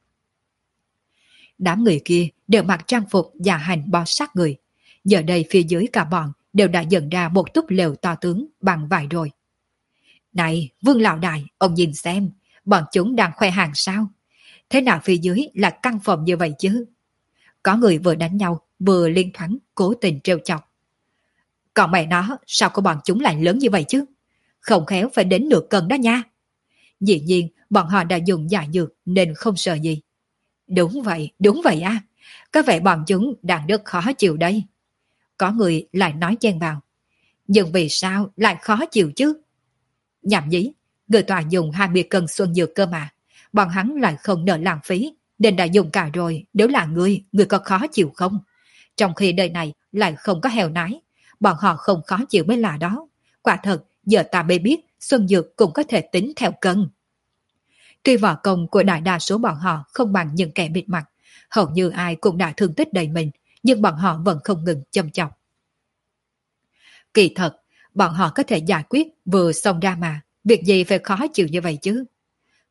Đám người kia đều mặc trang phục dạ hành bó sát người. Giờ đây phía dưới cả bọn đều đã dựng ra một túp lều to tướng bằng vải rồi. Này, Vương Lão Đại, ông nhìn xem, bọn chúng đang khoe hàng sao? Thế nào phía dưới là căn phòng như vậy chứ? Có người vừa đánh nhau, vừa liên thoáng cố tình trêu chọc. Còn mẹ nó, sao của bọn chúng lại lớn như vậy chứ? Không khéo phải đến nửa cân đó nha. Dĩ nhiên, bọn họ đã dùng giả dược nên không sợ gì. Đúng vậy, đúng vậy à. Có vẻ bọn chúng đang rất khó chịu đây. Có người lại nói chen vào. Nhưng vì sao lại khó chịu chứ? Nhảm nhí, người tòa dùng hai mươi cân xuân dược cơ mà. Bọn hắn lại không nợ lãng phí, nên đã dùng cả rồi. Nếu là ngươi, ngươi có khó chịu không? Trong khi đời này lại không có heo nái, bọn họ không khó chịu mới là đó. Quả thật, giờ ta mới biết xuân dược cũng có thể tính theo cân. Tuy võ công của đại đa số bọn họ không bằng những kẻ bịt mặt, hầu như ai cũng đã thương tích đầy mình, nhưng bọn họ vẫn không ngừng châm chọc. Kỳ thật, bọn họ có thể giải quyết vừa xông ra mà, việc gì phải khó chịu như vậy chứ?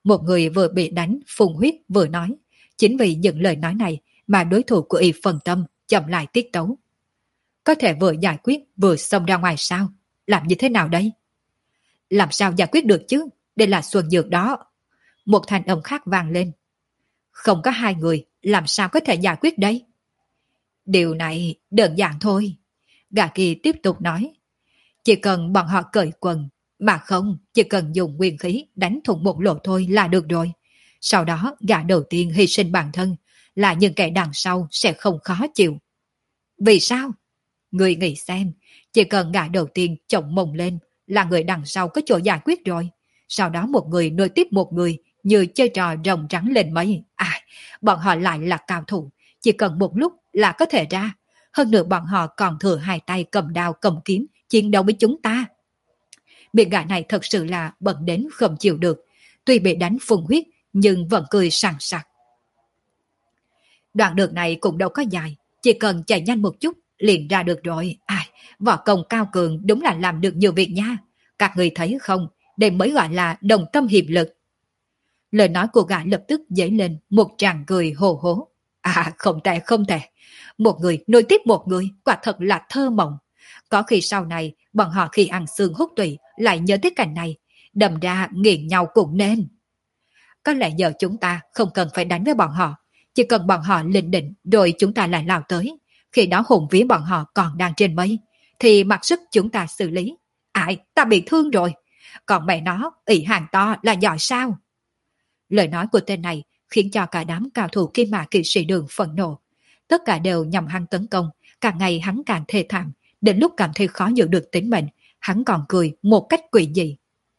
Một người vừa bị đánh, phun huyết vừa nói. Chính vì những lời nói này mà đối thủ của y phân tâm, chậm lại tiết tấu. Có thể vừa giải quyết vừa xông ra ngoài sao? Làm như thế nào đây? Làm sao giải quyết được chứ? Đây là Xuân Dược đó. Một thanh âm khác vang lên. Không có hai người, làm sao có thể giải quyết đây? Điều này đơn giản thôi. Gã kia tiếp tục nói. Chỉ cần bọn họ cởi quần, mà không, chỉ cần dùng nguyên khí đánh thủng một lỗ thôi là được rồi. Sau đó gã đầu tiên hy sinh bản thân, là những kẻ đằng sau sẽ không khó chịu. Vì sao? Người nghĩ xem, chỉ cần gã đầu tiên chồng mông lên là người đằng sau có chỗ giải quyết rồi. Sau đó một người nối tiếp một người như chơi trò rồng trắng lên mây. À, bọn họ lại là cao thủ, chỉ cần một lúc là có thể ra. Hơn nữa bọn họ còn thừa hai tay cầm đao cầm kiếm chiến đấu với chúng ta. Miệng gã này thật sự là bận đến không chịu được. Tuy bị đánh phun huyết nhưng vẫn cười sảng sặc. Đoạn đường này cũng đâu có dài, chỉ cần chạy nhanh một chút liền ra được rồi. Ai, võ công cao cường đúng là làm được nhiều việc nha. Các người thấy không, đây mới gọi là đồng tâm hiệp lực. Lời nói của gã lập tức dấy lên một tràng cười hồ hố. À, không tệ không tệ. Một người nối tiếp một người, quả thật là thơ mộng. Có khi sau này, bọn họ khi ăn xương hút tủy lại nhớ tới cảnh này, đầm ra nghiền nhau cũng nên. Có lẽ giờ chúng ta không cần phải đánh với bọn họ, chỉ cần bọn họ lên đỉnh rồi chúng ta lại lao tới. Khi đó hồn vía bọn họ còn đang trên mây, thì mặc sức chúng ta xử lý. Ai, ta bị thương rồi. Còn mẹ nó, ỷ hàng to là giỏi sao? Lời nói của tên này khiến cho cả đám cao thủ Kim Mã kỵ sĩ Đường phẫn nộ. Tất cả đều nhằm hắn tấn công, càng ngày hắn càng thê thảm, đến lúc cảm thấy khó giữ được tính mệnh, hắn còn cười một cách quỷ dị.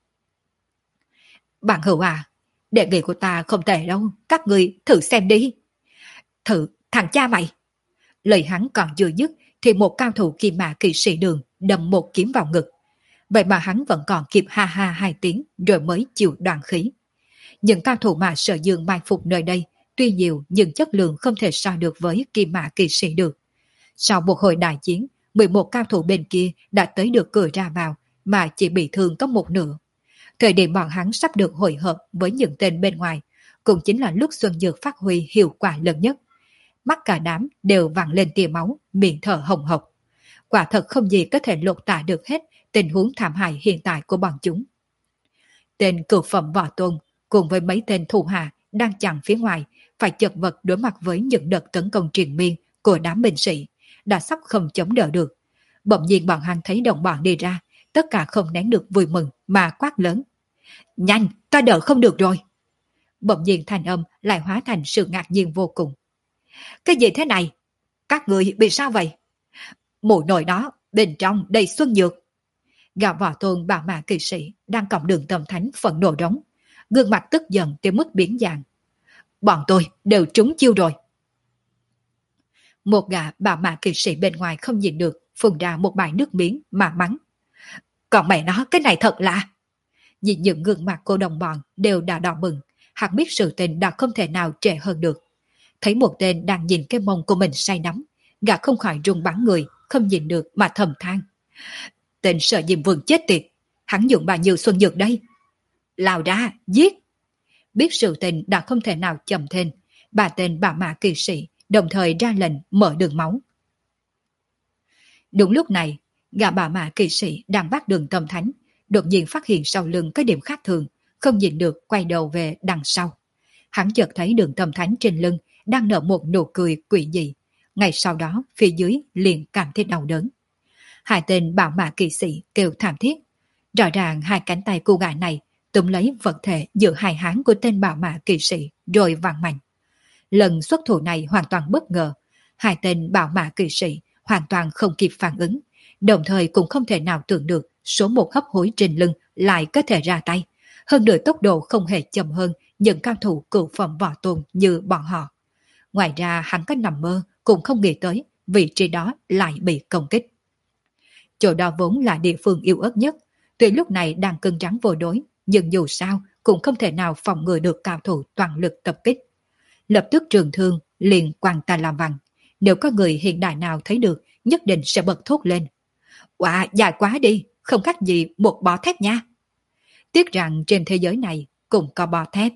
Bạn hữu à, đề nghị của ta không tệ đâu, các người thử xem đi. Thử, thằng cha mày. Lời hắn còn chưa dứt thì một cao thủ Kim Mã kỵ sĩ Đường đâm một kiếm vào ngực. Vậy mà hắn vẫn còn kịp ha ha hai tiếng rồi mới chịu đoạn khí. Những cao thủ mà Sở Dương mai phục nơi đây tuy nhiều nhưng chất lượng không thể so được với Kim Mã kỵ sĩ được. Sau một hồi đại chiến, mười một cao thủ bên kia đã tới được cửa ra vào mà chỉ bị thương có một nửa. Thời điểm bọn hắn sắp được hội hợp với những tên bên ngoài, cũng chính là lúc Xuân Dược phát huy hiệu quả lớn nhất. Mắt cả đám đều vàng lên tia máu, miệng thở hồng hộc. Quả thật không gì có thể lột tả được hết tình huống thảm hại hiện tại của bọn chúng. Tên cửu phẩm võ tôn cùng với mấy tên thủ hạ đang chặn phía ngoài phải chật vật đối mặt với những đợt tấn công triền miên của đám binh sĩ, đã sắp không chống đỡ được. Bỗng nhiên bọn hắn thấy đồng bọn đi ra, tất cả không nén được vui mừng mà quát lớn. Nhanh, ta đỡ không được rồi. Bỗng nhiên thanh âm lại hóa thành sự ngạc nhiên vô cùng. Cái gì thế này? Các người bị sao vậy? Mụ nồi đó, bên trong đầy xuân dược. Gã võ tôn bảo mã kỵ sĩ đang còng đường tầm thánh phẫn nộ đống, gương mặt tức giận tới mức biến dạng. Bọn tôi đều trúng chiêu rồi. Một gã bảo mã kỵ sĩ bên ngoài không nhìn được, phun ra một bài nước miếng mà mắng. Còn mẹ nó, cái này thật lạ. Nhìn những gương mặt của đồng bọn đều đã đỏ bừng, hắn biết sự tình đã không thể nào trễ hơn được. Thấy một tên đang nhìn cái mông của mình say đắm, gã không khỏi run bắn người, không nhìn được mà thầm than. Tên Sở Diêm Vương chết tiệt, hắn dùng bao nhiêu xuân dược đây? Lao ra, giết! Biết sự tình đã không thể nào chậm thêm, ba tên bảo mã kỵ sĩ đồng thời ra lệnh mở đường máu. Đúng lúc này, gã bảo mã kỵ sĩ đang vác đường tâm thánh, đột nhiên phát hiện sau lưng có điểm khác thường, không nhìn được quay đầu về đằng sau. Hắn chợt thấy đường tâm thánh trên lưng đang nở một nụ cười quỷ dị. Ngay sau đó, phía dưới liền cảm thấy đau đớn. Hai tên bảo mã kỵ sĩ kêu thảm thiết. Rõ ràng hai cánh tay cô gái này túm lấy vật thể giữa hai háng của tên bảo mã kỵ sĩ rồi văng mạnh. Lần xuất thủ này hoàn toàn bất ngờ. Hai tên bảo mã kỵ sĩ hoàn toàn không kịp phản ứng, đồng thời cũng không thể nào tưởng được số một hấp hối trên lưng lại có thể ra tay. Hơn nữa tốc độ không hề chậm hơn những cao thủ cửu phẩm võ tôn như bọn họ. Ngoài ra hắn có nằm mơ cũng không nghĩ tới vị trí đó lại bị công kích. Chỗ đó vốn là địa phương yếu ớt nhất, tuy lúc này đang cứng rắn vô đối, nhưng dù sao cũng không thể nào phòng ngừa được cao thủ toàn lực tập kích. Lập tức trường thương liền quăng ta làm vàng. Nếu có người hiện đại nào thấy được, nhất định sẽ bật thốt lên. Wow, dài quá đi, không khác gì một bó thép nha. Tiếc rằng trên thế giới này, cũng có bò thét.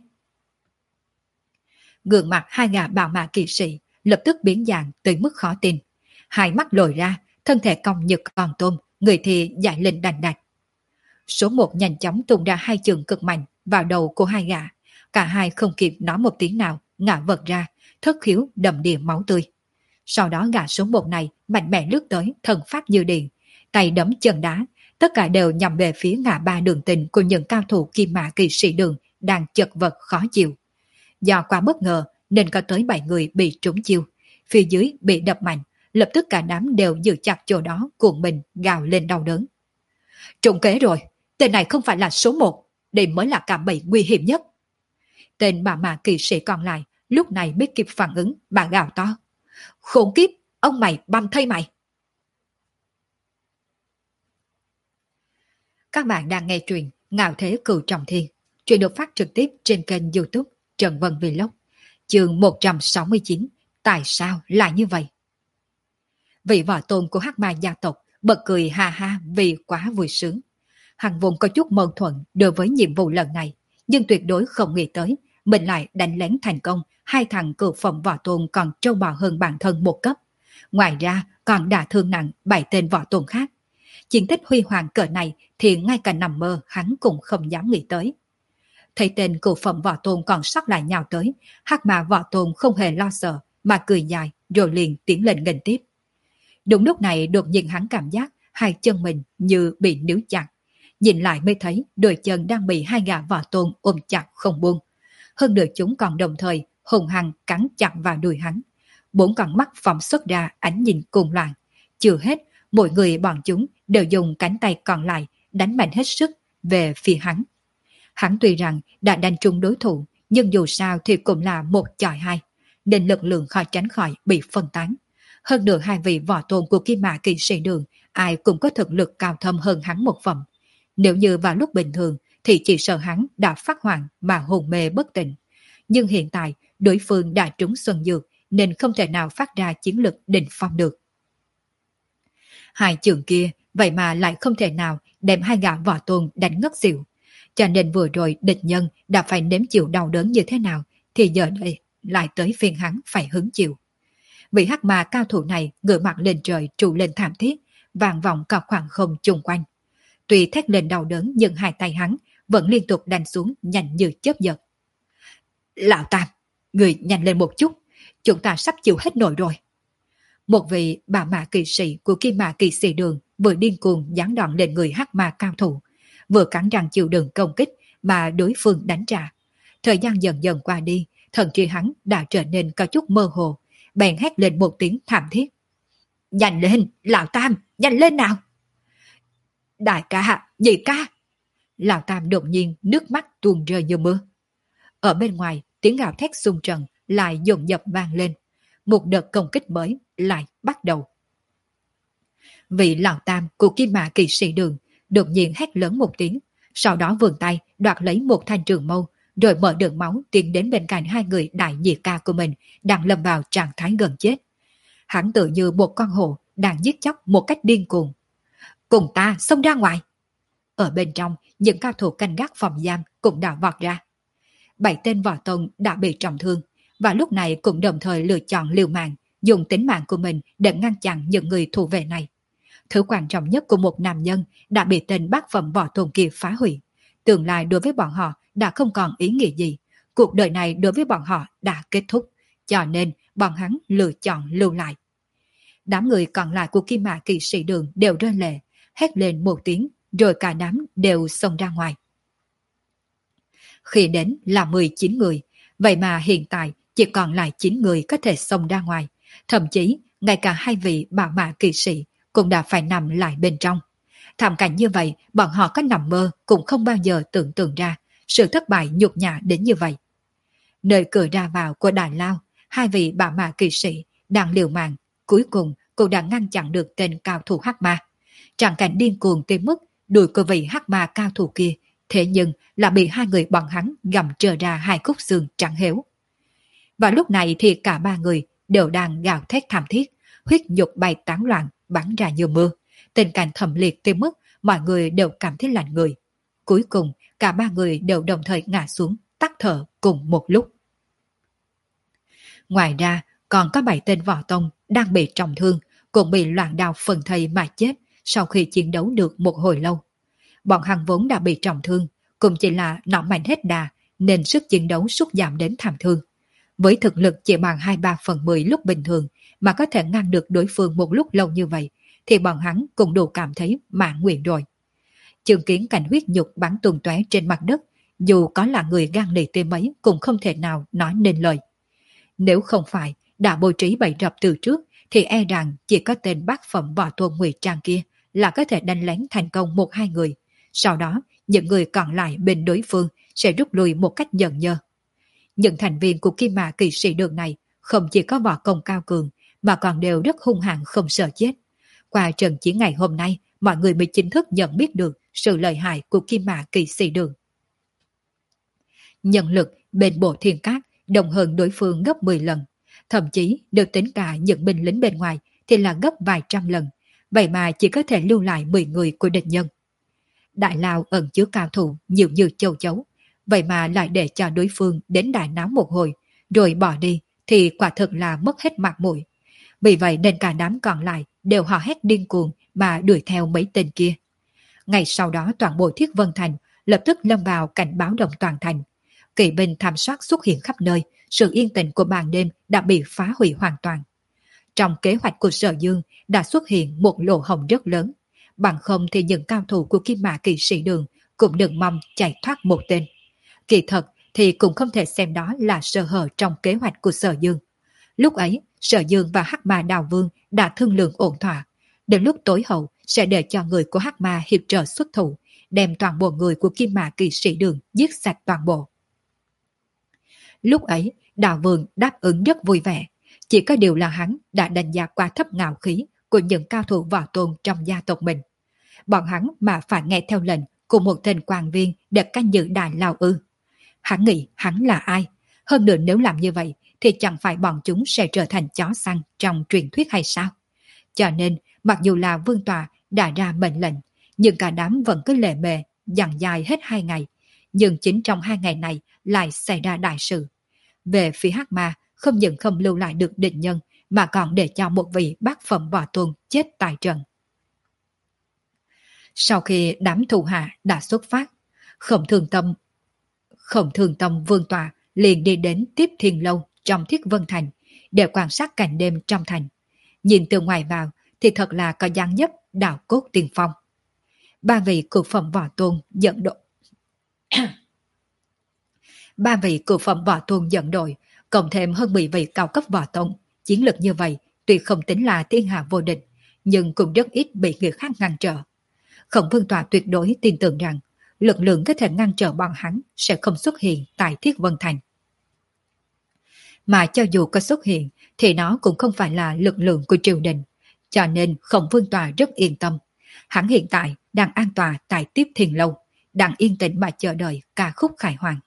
Gương mặt hai gã bào mã kỵ sĩ lập tức biến dạng tới mức khó tin. Hai mắt lồi ra, thân thể cong như con tôm, người thì dại lên đành đạch. Số một nhanh chóng tung ra hai chưởng cực mạnh vào đầu của hai gã. Cả hai không kịp nói một tiếng nào, ngã vật ra, thất khiếu đầm đìa máu tươi. Sau đó gã số một này mạnh mẽ lướt tới, thần pháp như điện, tay đấm chân đá, tất cả đều nhằm về phía ngã ba đường tình của những cao thủ kim mã kỵ sĩ đường đang chật vật khó chịu. Do quá bất ngờ nên có tới bảy người bị trúng chiêu, phía dưới bị đập mạnh, lập tức cả đám đều giữ chặt chỗ đó cuộn mình gào lên đau đớn. Trúng kế rồi, tên này không phải là số một, đây mới là cả bẫy nguy hiểm nhất. Tên bà mã kỵ sĩ còn lại lúc này mới kịp phản ứng, bà gào to. Khốn kiếp, ông mày băm thây mày. Các bạn đang nghe truyện Ngạo Thế Cửu Trọng Thiên. Truyện được phát trực tiếp trên kênh YouTube Trần Vân Vlog. Chương một trăm sáu mươi chín. Tại sao lại như vậy? Vị võ tôn của Hắc Ma gia tộc bật cười ha ha vì quá vui sướng. Hắn vốn có chút mâu thuẫn đối với nhiệm vụ lần này, nhưng tuyệt đối không nghĩ tới mình lại đánh lén thành công hai thằng cựu phẩm võ tôn còn trâu bò hơn bản thân một cấp. Ngoài ra còn đả thương nặng bảy tên võ tôn khác. Chiến tích huy hoàng cỡ này thì ngay cả nằm mơ hắn cũng không dám nghĩ tới. Thấy tên cựu phẩm võ tôn còn sắp lại nhào tới, Hắc Ma võ tôn không hề lo sợ mà cười dài rồi liền tiến lên nghênh tiếp. Đúng lúc này đột nhiên hắn cảm giác hai chân mình như bị níu chặt. Nhìn lại mới thấy đôi chân đang bị hai gã võ tôn ôm chặt không buông. Hơn nữa chúng còn đồng thời hùng hăng cắn chặt vào đùi hắn. Bốn con mắt phóng xuất ra ánh nhìn cuồng loạn. Chưa hết, mỗi người bọn chúng đều dùng cánh tay còn lại đánh mạnh hết sức về phía hắn. Hắn tuy rằng đã đánh trúng đối thủ, nhưng dù sao thì cũng là một chọi hai, nên lực lượng khó tránh khỏi bị phân tán. Hơn nữa hai vị võ tôn của Kim Mã kỵ sĩ đường, ai cũng có thực lực cao thâm hơn hắn một phẩm. Nếu như vào lúc bình thường thì chỉ sợ hắn đã phát hoảng mà hồn mê bất tỉnh. Nhưng hiện tại đối phương đã trúng xuân dược nên không thể nào phát ra chiến lực đỉnh phong được. Hai trường kia vậy mà lại không thể nào đem hai gã võ tôn đánh ngất xỉu. Cho nên vừa rồi địch nhân đã phải nếm chịu đau đớn như thế nào thì giờ đây lại tới phiên hắn phải hứng chịu. Vị Hắc Ma cao thủ này ngửa mặt lên trời trụ lên thảm thiết, vang vọng cả khoảng không chung quanh. Tuy thét lên đau đớn nhưng hai tay hắn vẫn liên tục đánh xuống nhanh như chớp giật. Lão Tam, người nhanh lên một chút, chúng ta sắp chịu hết nổi rồi. Một vị bà mã kỵ sĩ của Kim Mã kỵ sĩ đường vừa điên cuồng giáng đòn lên người Hắc Ma cao thủ, vừa cắn răng chịu đựng công kích mà đối phương đánh trả. Thời gian dần dần qua đi, thần trí hắn đã trở nên có chút mơ hồ, bèn hét lên một tiếng thảm thiết. Nhanh lên, Lão Tam, nhanh lên nào! Đại ca, nhị ca! Lão Tam đột nhiên nước mắt tuôn rơi như mưa. Ở bên ngoài, tiếng gào thét xung trận lại dồn dập vang lên. Một đợt công kích mới lại bắt đầu. Vị Lão Tam của Kim Mã kỵ sĩ đường đột nhiên hét lớn một tiếng, sau đó vươn tay đoạt lấy một thanh trường mâu, rồi mở đường máu tiến đến bên cạnh hai người đại nhị ca của mình đang lâm vào trạng thái gần chết. Hắn tự như một con hổ đang giết chóc một cách điên cuồng. Cùng ta xông ra ngoài! Ở bên trong, những cao thủ canh gác phòng giam cũng đã vọt ra. Bảy tên võ tôn đã bị trọng thương, và lúc này cũng đồng thời lựa chọn liều mạng, dùng tính mạng của mình để ngăn chặn những người thủ vệ này. Thứ quan trọng nhất của một nam nhân đã bị tên bát phẩm võ tôn kia phá hủy. Tương lai đối với bọn họ đã không còn ý nghĩa gì. Cuộc đời này đối với bọn họ đã kết thúc, cho nên bọn hắn lựa chọn lưu lại. Đám người còn lại của Kim Mã kỵ sĩ đường đều rơi lệ, hét lên một tiếng, rồi cả đám đều xông ra ngoài. Khi đến là mười chín người, vậy mà hiện tại chỉ còn lại chín người có thể xông ra ngoài. Thậm chí, ngay cả hai vị bảo mã kỵ sĩ cũng đã phải nằm lại bên trong. Thảm cảnh như vậy, bọn họ có nằm mơ cũng không bao giờ tưởng tượng ra sự thất bại nhục nhã đến như vậy. Nơi cửa ra vào của Đại Lao, hai vị bảo mã kỵ sĩ đang liều mạng, cuối cùng cũng đã ngăn chặn được tên cao thủ Hắc Ma. Trạng cảnh điên cuồng tới mức đuổi của vị Hắc Ma cao thủ kia, thế nhưng là bị hai người bọn hắn gặm trở ra hai khúc xương trắng héo. Và lúc này thì cả ba người đều đang gào thét thảm thiết, huyết nhục bay tán loạn, bắn ra như mưa. Tình cảnh thầm liệt tới mức mọi người đều cảm thấy lạnh người. Cuối cùng, cả ba người đều đồng thời ngã xuống, tắt thở cùng một lúc. Ngoài ra, còn có bảy tên võ tông đang bị trọng thương, cũng bị loạn đao phần thây mà chết sau khi chiến đấu được một hồi lâu. Bọn hắn vốn đã bị trọng thương, cũng chỉ là nọ mạnh hết đà, nên sức chiến đấu sút giảm đến thảm thương. Với thực lực chỉ bằng hai ba phần mười lúc bình thường mà có thể ngăn được đối phương một lúc lâu như vậy, thì bọn hắn cũng đủ cảm thấy mãn nguyện rồi. Chứng kiến cảnh huyết nhục bắn tung tóe trên mặt đất, dù có là người gan nỉ tới mấy cũng không thể nào nói nên lời. Nếu không phải đã bố trí bẫy rập từ trước, thì e rằng chỉ có tên bác phẩm võ tôn ngụy trang kia là có thể đánh lén thành công một hai người. Sau đó, những người còn lại bên đối phương sẽ rút lui một cách nhẫn nhơ. Những thành viên của Kim Mã Kỵ Sĩ Đường này không chỉ có võ công cao cường, mà còn đều rất hung hãn không sợ chết. Qua trận chiến ngày hôm nay, mọi người mới chính thức nhận biết được sự lợi hại của Kim Mã Kỵ Sĩ Đường. Nhân lực bên bộ thiên cát đồng hơn đối phương gấp mười lần, thậm chí được tính cả những binh lính bên ngoài thì là gấp vài trăm lần, vậy mà chỉ có thể lưu lại mười người của địch nhân. Đại Lao ẩn chứa cao thủ nhiều như châu chấu, vậy mà lại để cho đối phương đến đại náo một hồi, rồi bỏ đi thì quả thực là mất hết mặt mũi. Vì vậy nên cả đám còn lại đều hò hét điên cuồng mà đuổi theo mấy tên kia. Ngày sau đó toàn bộ Thiết Vân Thành lập tức lâm vào cảnh báo động toàn thành. Kỵ binh thảm sát xuất hiện khắp nơi, sự yên tĩnh của ban đêm đã bị phá hủy hoàn toàn. Trong kế hoạch của Sở Dương đã xuất hiện một lỗ hổng rất lớn, bằng không thì những cao thủ của Kim Mã Kỵ Sĩ Đường cũng đừng mong chạy thoát một tên. Kỳ thật thì cũng không thể xem đó là sơ hở trong kế hoạch của Sở Dương. Lúc ấy, Sở Dương và Hắc Ma Đào Vương đã thương lượng ổn thỏa. Đến lúc tối hậu sẽ để cho người của Hắc Ma hiệp trợ xuất thủ, đem toàn bộ người của Kim Mã Kỵ Sĩ Đường giết sạch toàn bộ. Lúc ấy, Đào Vương đáp ứng rất vui vẻ. Chỉ có điều là hắn đã đánh giá quá thấp ngạo khí của những cao thủ võ tôn trong gia tộc mình. Bọn hắn mà phải nghe theo lệnh của một tên quan viên để canh giữ Đại Lao ư. Hắn nghĩ hắn là ai? Hơn nữa nếu làm như vậy thì chẳng phải bọn chúng sẽ trở thành chó săn trong truyền thuyết hay sao? Cho nên, mặc dù là vương tọa đã ra mệnh lệnh, nhưng cả đám vẫn cứ lề mề, dằn dài hết hai ngày. Nhưng chính trong hai ngày này lại xảy ra đại sự. Về phía Hắc Ma, không những không lưu lại được địch nhân, mà còn để cho một vị bác phẩm võ tôn chết tại trận. Sau khi đám thủ hạ đã xuất phát, Khổng Thường Tâm Khổng Thường Tâm vương tọa liền đi đến Tiếp Thiên Lâu trong Thiết Vân Thành để quan sát cảnh đêm trong thành. Nhìn từ ngoài vào thì thật là có dáng dấp đạo cốt tiên phong. Ba vị cực phẩm võ tôn dẫn đội Ba vị cực phẩm võ tôn dẫn đội, cộng thêm hơn mười vị cao cấp võ tôn, chiến lực như vậy tuy không tính là thiên hạ vô địch, nhưng cũng rất ít bị người khác ngăn trở. Khổng Vương Tọa tuyệt đối tin tưởng rằng lực lượng có thể ngăn trở bọn hắn sẽ không xuất hiện tại Thiết Vân Thành. Mà cho dù có xuất hiện thì nó cũng không phải là lực lượng của triều đình, cho nên Khổng Vương Tọa rất yên tâm. Hắn hiện tại đang an toàn tại Tiếp Thiên Lâu, đang yên tĩnh mà chờ đợi ca khúc khai hoàng.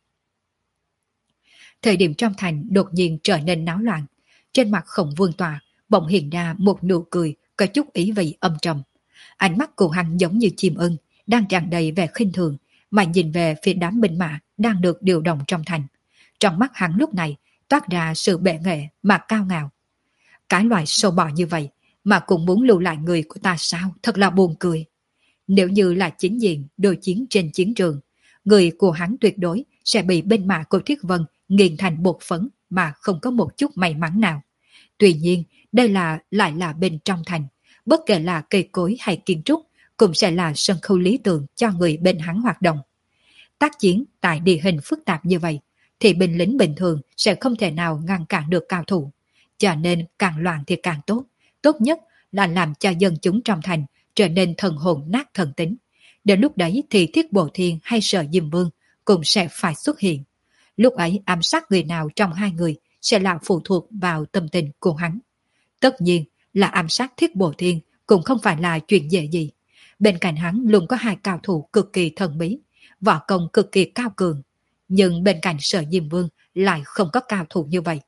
Thời điểm trong thành đột nhiên trở nên náo loạn, trên mặt Khổng Vương Tọa bỗng hiện ra một nụ cười có chút ý vị âm trầm. Ánh mắt của hắn giống như chim ưng, đang tràn đầy vẻ khinh thường, mà nhìn về phía đám binh mã đang được điều động trong thành. Trong mắt hắn lúc này toát ra sự bệ nghệ mà cao ngạo. Cái loại sâu bọ như vậy mà cũng muốn lưu lại người của ta sao, thật là buồn cười. Nếu như là chính diện đối chiến trên chiến trường, người của hắn tuyệt đối sẽ bị binh mã của Thiết Vân nghiền thành bột phấn mà không có một chút may mắn nào. Tuy nhiên, đây là lại là bên trong thành, bất kể là cây cối hay kiến trúc, cũng sẽ là sân khấu lý tưởng cho người bên hắn hoạt động. Tác chiến tại địa hình phức tạp như vậy, thì binh lính bình thường sẽ không thể nào ngăn cản được cao thủ. Cho nên càng loạn thì càng tốt, tốt nhất là làm cho dân chúng trong thành trở nên thần hồn nát thần tính. Đến lúc đấy thì Thiết Bộ Thiên hay Sở Diêm Vương cũng sẽ phải xuất hiện. Lúc ấy ám sát người nào trong hai người sẽ là phụ thuộc vào tâm tình của hắn. Tất nhiên là ám sát Thiết Bộ Thiên cũng không phải là chuyện dễ gì. Bên cạnh hắn luôn có hai cao thủ cực kỳ thần bí, võ công cực kỳ cao cường. Nhưng bên cạnh Sở Diêm Vương lại không có cao thủ như vậy.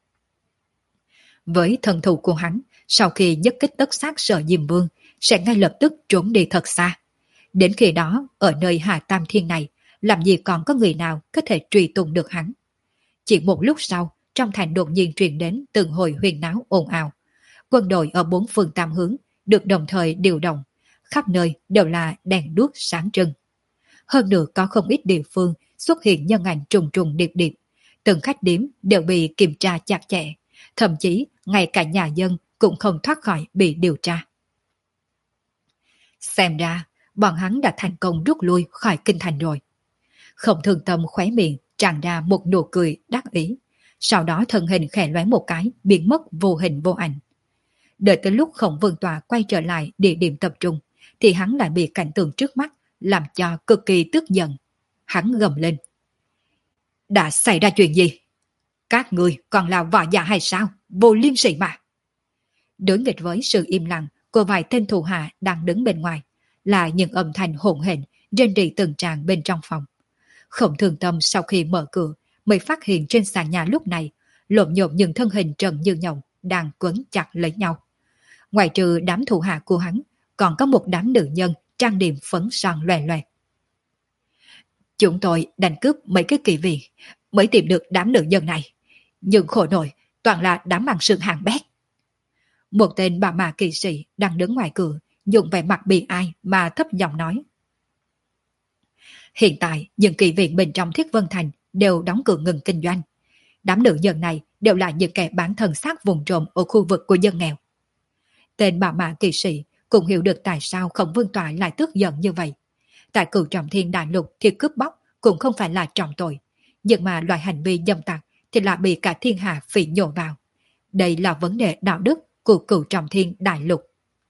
Với thần thủ của hắn, sau khi nhất kích tất sát Sở Diêm Vương, sẽ ngay lập tức trốn đi thật xa. Đến khi đó, ở nơi Hà Tam Thiên này, làm gì còn có người nào có thể truy tung được hắn. Chỉ một lúc sau, trong thành đột nhiên truyền đến từng hồi huyền náo ồn ào. Quân đội ở bốn phương tám hướng được đồng thời điều động, khắp nơi đều là đèn đuốc sáng trưng. Hơn nữa có không ít địa phương xuất hiện nhân ảnh trùng trùng điệp điệp, từng khách điếm đều bị kiểm tra chặt chẽ, thậm chí ngay cả nhà dân cũng không thoát khỏi bị điều tra. Xem ra, bọn hắn đã thành công rút lui khỏi kinh thành rồi. Không Thương Tâm khóe miệng tràn ra một nụ cười đắc ý, sau đó thân hình khẽ lóe một cái biến mất vô hình vô ảnh. Đợi tới lúc Khổng Vương Tọa quay trở lại địa điểm tập trung, thì hắn lại bị cảnh tượng trước mắt làm cho cực kỳ tức giận. Hắn gầm lên: đã xảy ra chuyện gì? Các người còn là võ giả hay sao? Vô liêm sỉ mà! Đối nghịch với sự im lặng của vài tên thủ hạ đang đứng bên ngoài, là những âm thanh hỗn hển rên rỉ từng tràng bên trong phòng. Khổng Thường Tâm sau khi mở cửa mới phát hiện trên sàn nhà lúc này lộn nhộn những thân hình trần như nhộng đang quấn chặt lấy nhau. Ngoài trừ đám thủ hạ của hắn, còn có một đám nữ nhân trang điểm phấn son loè loẹt. Chúng tôi đánh cướp mấy cái kỳ vị mới tìm được đám nữ nhân này, nhưng khổ nổi toàn là đám bằng sừng hàng bét. Một tên bà mà kỳ sĩ đang đứng ngoài cửa, dùng vẻ mặt bị ai mà thấp giọng nói: hiện tại những kỳ viện bên trong Thiết Vân Thành đều đóng cửa ngừng kinh doanh. Đám nữ nhân này đều là những kẻ bán thân xác vùng trộm ở khu vực của dân nghèo. Tên bà mã kỳ sĩ cũng hiểu được tại sao Khổng Vương Tọa lại tức giận như vậy. Tại Cửu Trọng Thiên Đại Lục thì cướp bóc cũng không phải là trọng tội, nhưng mà loại hành vi dâm tặc thì là bị cả thiên hạ phỉ nhổ vào. Đây là vấn đề đạo đức của Cửu Trọng Thiên Đại Lục.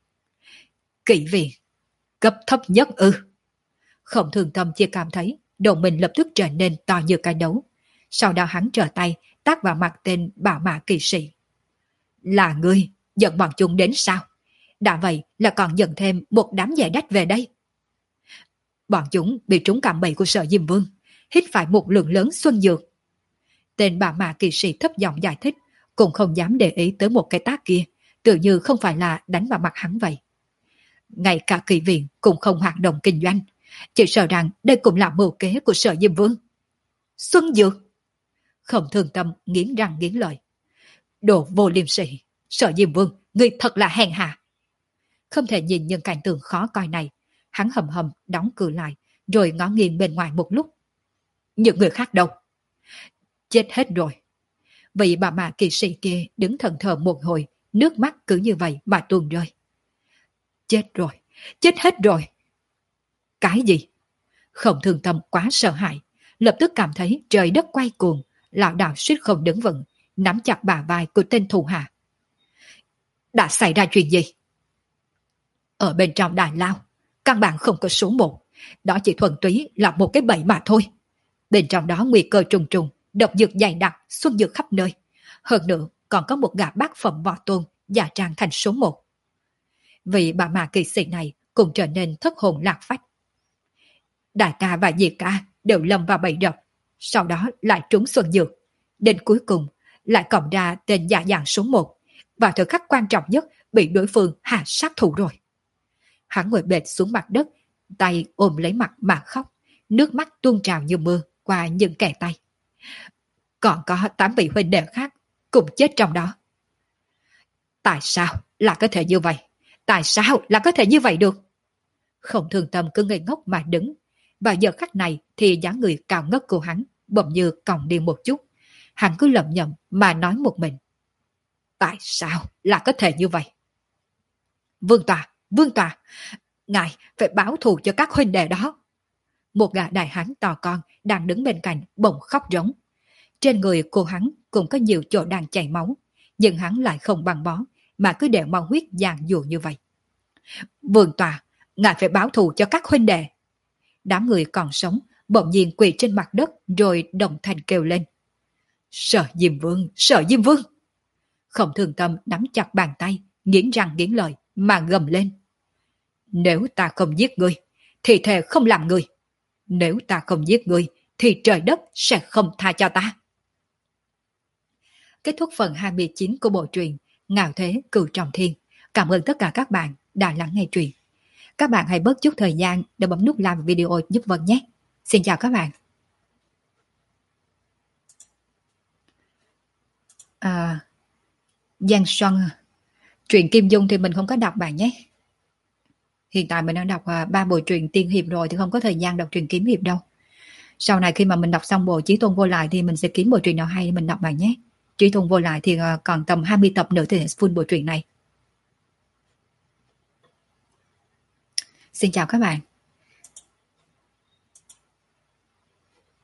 Kỵ vị cấp thấp nhất ư? Khổng Thường Tâm chỉ cảm thấy đầu mình lập tức trở nên to như cái đấu. Sau đó hắn trở tay tát vào mặt tên bảo mã kỳ sĩ. Là ngươi dẫn bọn chúng đến sao? Đã vậy là còn dẫn thêm một đám giải đách về đây. Bọn chúng bị trúng cạm bẫy của Sở Diêm Vương, hít phải một lượng lớn xuân dược. Tên bảo mã kỳ sĩ thấp giọng giải thích, cũng không dám để ý tới một cái tác kia, tự như không phải là đánh vào mặt hắn vậy. Ngay cả kỳ viện cũng không hoạt động kinh doanh, chỉ sợ rằng đây cũng là mưu kế của Sở Diêm Vương. Xuân dược! Khổng Thường Tâm nghiến răng nghiến lợi. Đồ vô liêm sỉ, Sở Diêm Vương, ngươi thật là hèn hạ. Không thể nhìn những cảnh tượng khó coi này, hắn hầm hầm đóng cửa lại, rồi ngó nghiêng bên ngoài một lúc. Những người khác đâu? Chết hết rồi. Vị bà mã kỳ sĩ kia đứng thần thờ một hồi, nước mắt cứ như vậy mà tuôn rơi. Chết rồi, chết hết rồi. Cái gì? Khổng Thường Tâm quá sợ hãi, lập tức cảm thấy trời đất quay cuồng, lão đạo suýt không đứng vững, nắm chặt bả vai của tên thủ hạ. Đã xảy ra chuyện gì? Ở bên trong Đại Lao, căn bản không có số một, đó chỉ thuần túy là một cái bẫy mà thôi. Bên trong đó nguy cơ trùng trùng, độc dược dày đặc, xuân dược khắp nơi. Hơn nữa còn có một gã bác phẩm võ tôn giả trang thành số một. Vì bà mã kỳ sĩ này cũng trở nên thất hồn lạc phách. Đại ca và dì ca đều lâm vào bẫy độc, sau đó lại trúng xuân dược. Đến cuối cùng lại cộng ra tên giả dạng số một, và thời khắc quan trọng nhất bị đối phương hạ sát thủ rồi. Hắn ngồi bệt xuống mặt đất, tay ôm lấy mặt mà khóc, nước mắt tuôn trào như mưa qua những kẻ tay. Còn có tám vị huynh đệ khác cũng chết trong đó. Tại sao là có thể như vậy? Tại sao là có thể như vậy được? Không Thường Tâm cứ ngây ngốc mà đứng, và giờ khắc này thì dáng người cao ngất của hắn bỗng như còng đi một chút. Hắn cứ lẩm nhẩm mà nói một mình. Tại sao là có thể như vậy? Vương Tọa, Vương Tọa, ngài phải báo thù cho các huynh đệ đó. Một gã đại hán to con đang đứng bên cạnh bỗng khóc rống. Trên người cô hắn cũng có nhiều chỗ đang chảy máu, nhưng hắn lại không băng bó, mà cứ để mau huyết dàn dùa như vậy. Vương Tọa, ngài phải báo thù cho các huynh đệ. Đám người còn sống bỗng nhiên quỳ trên mặt đất rồi đồng thanh kêu lên. Sở Diêm Vương, Sở Diêm Vương! Không Thường Tâm nắm chặt bàn tay, nghiến răng nghiến lợi mà gầm lên. Nếu ta không giết ngươi, thì thề không làm ngươi. Nếu ta không giết ngươi, thì trời đất sẽ không tha cho ta. Kết thúc phần hai mươi chín của bộ truyện Ngạo Thế Cửu Trọng Thiên. Cảm ơn tất cả các bạn đã lắng nghe truyện. Các bạn hãy bớt chút thời gian để bấm nút like video giúp Vân nhé. Xin chào các bạn. À, Giang Xuân, truyện Kim Dung thì mình không có đọc bạn nhé. Hiện tại mình đang đọc à, ba bộ truyện tiên hiệp rồi thì không có thời gian đọc truyện kiếm hiệp đâu. Sau này khi mà mình đọc xong bộ Chí Tôn Vô Lại thì mình sẽ kiếm bộ truyện nào hay mình đọc bạn nhé. Chí Tôn Vô Lại thì à, còn tầm hai mươi tập nữa thì full bộ truyện này. Xin chào các bạn.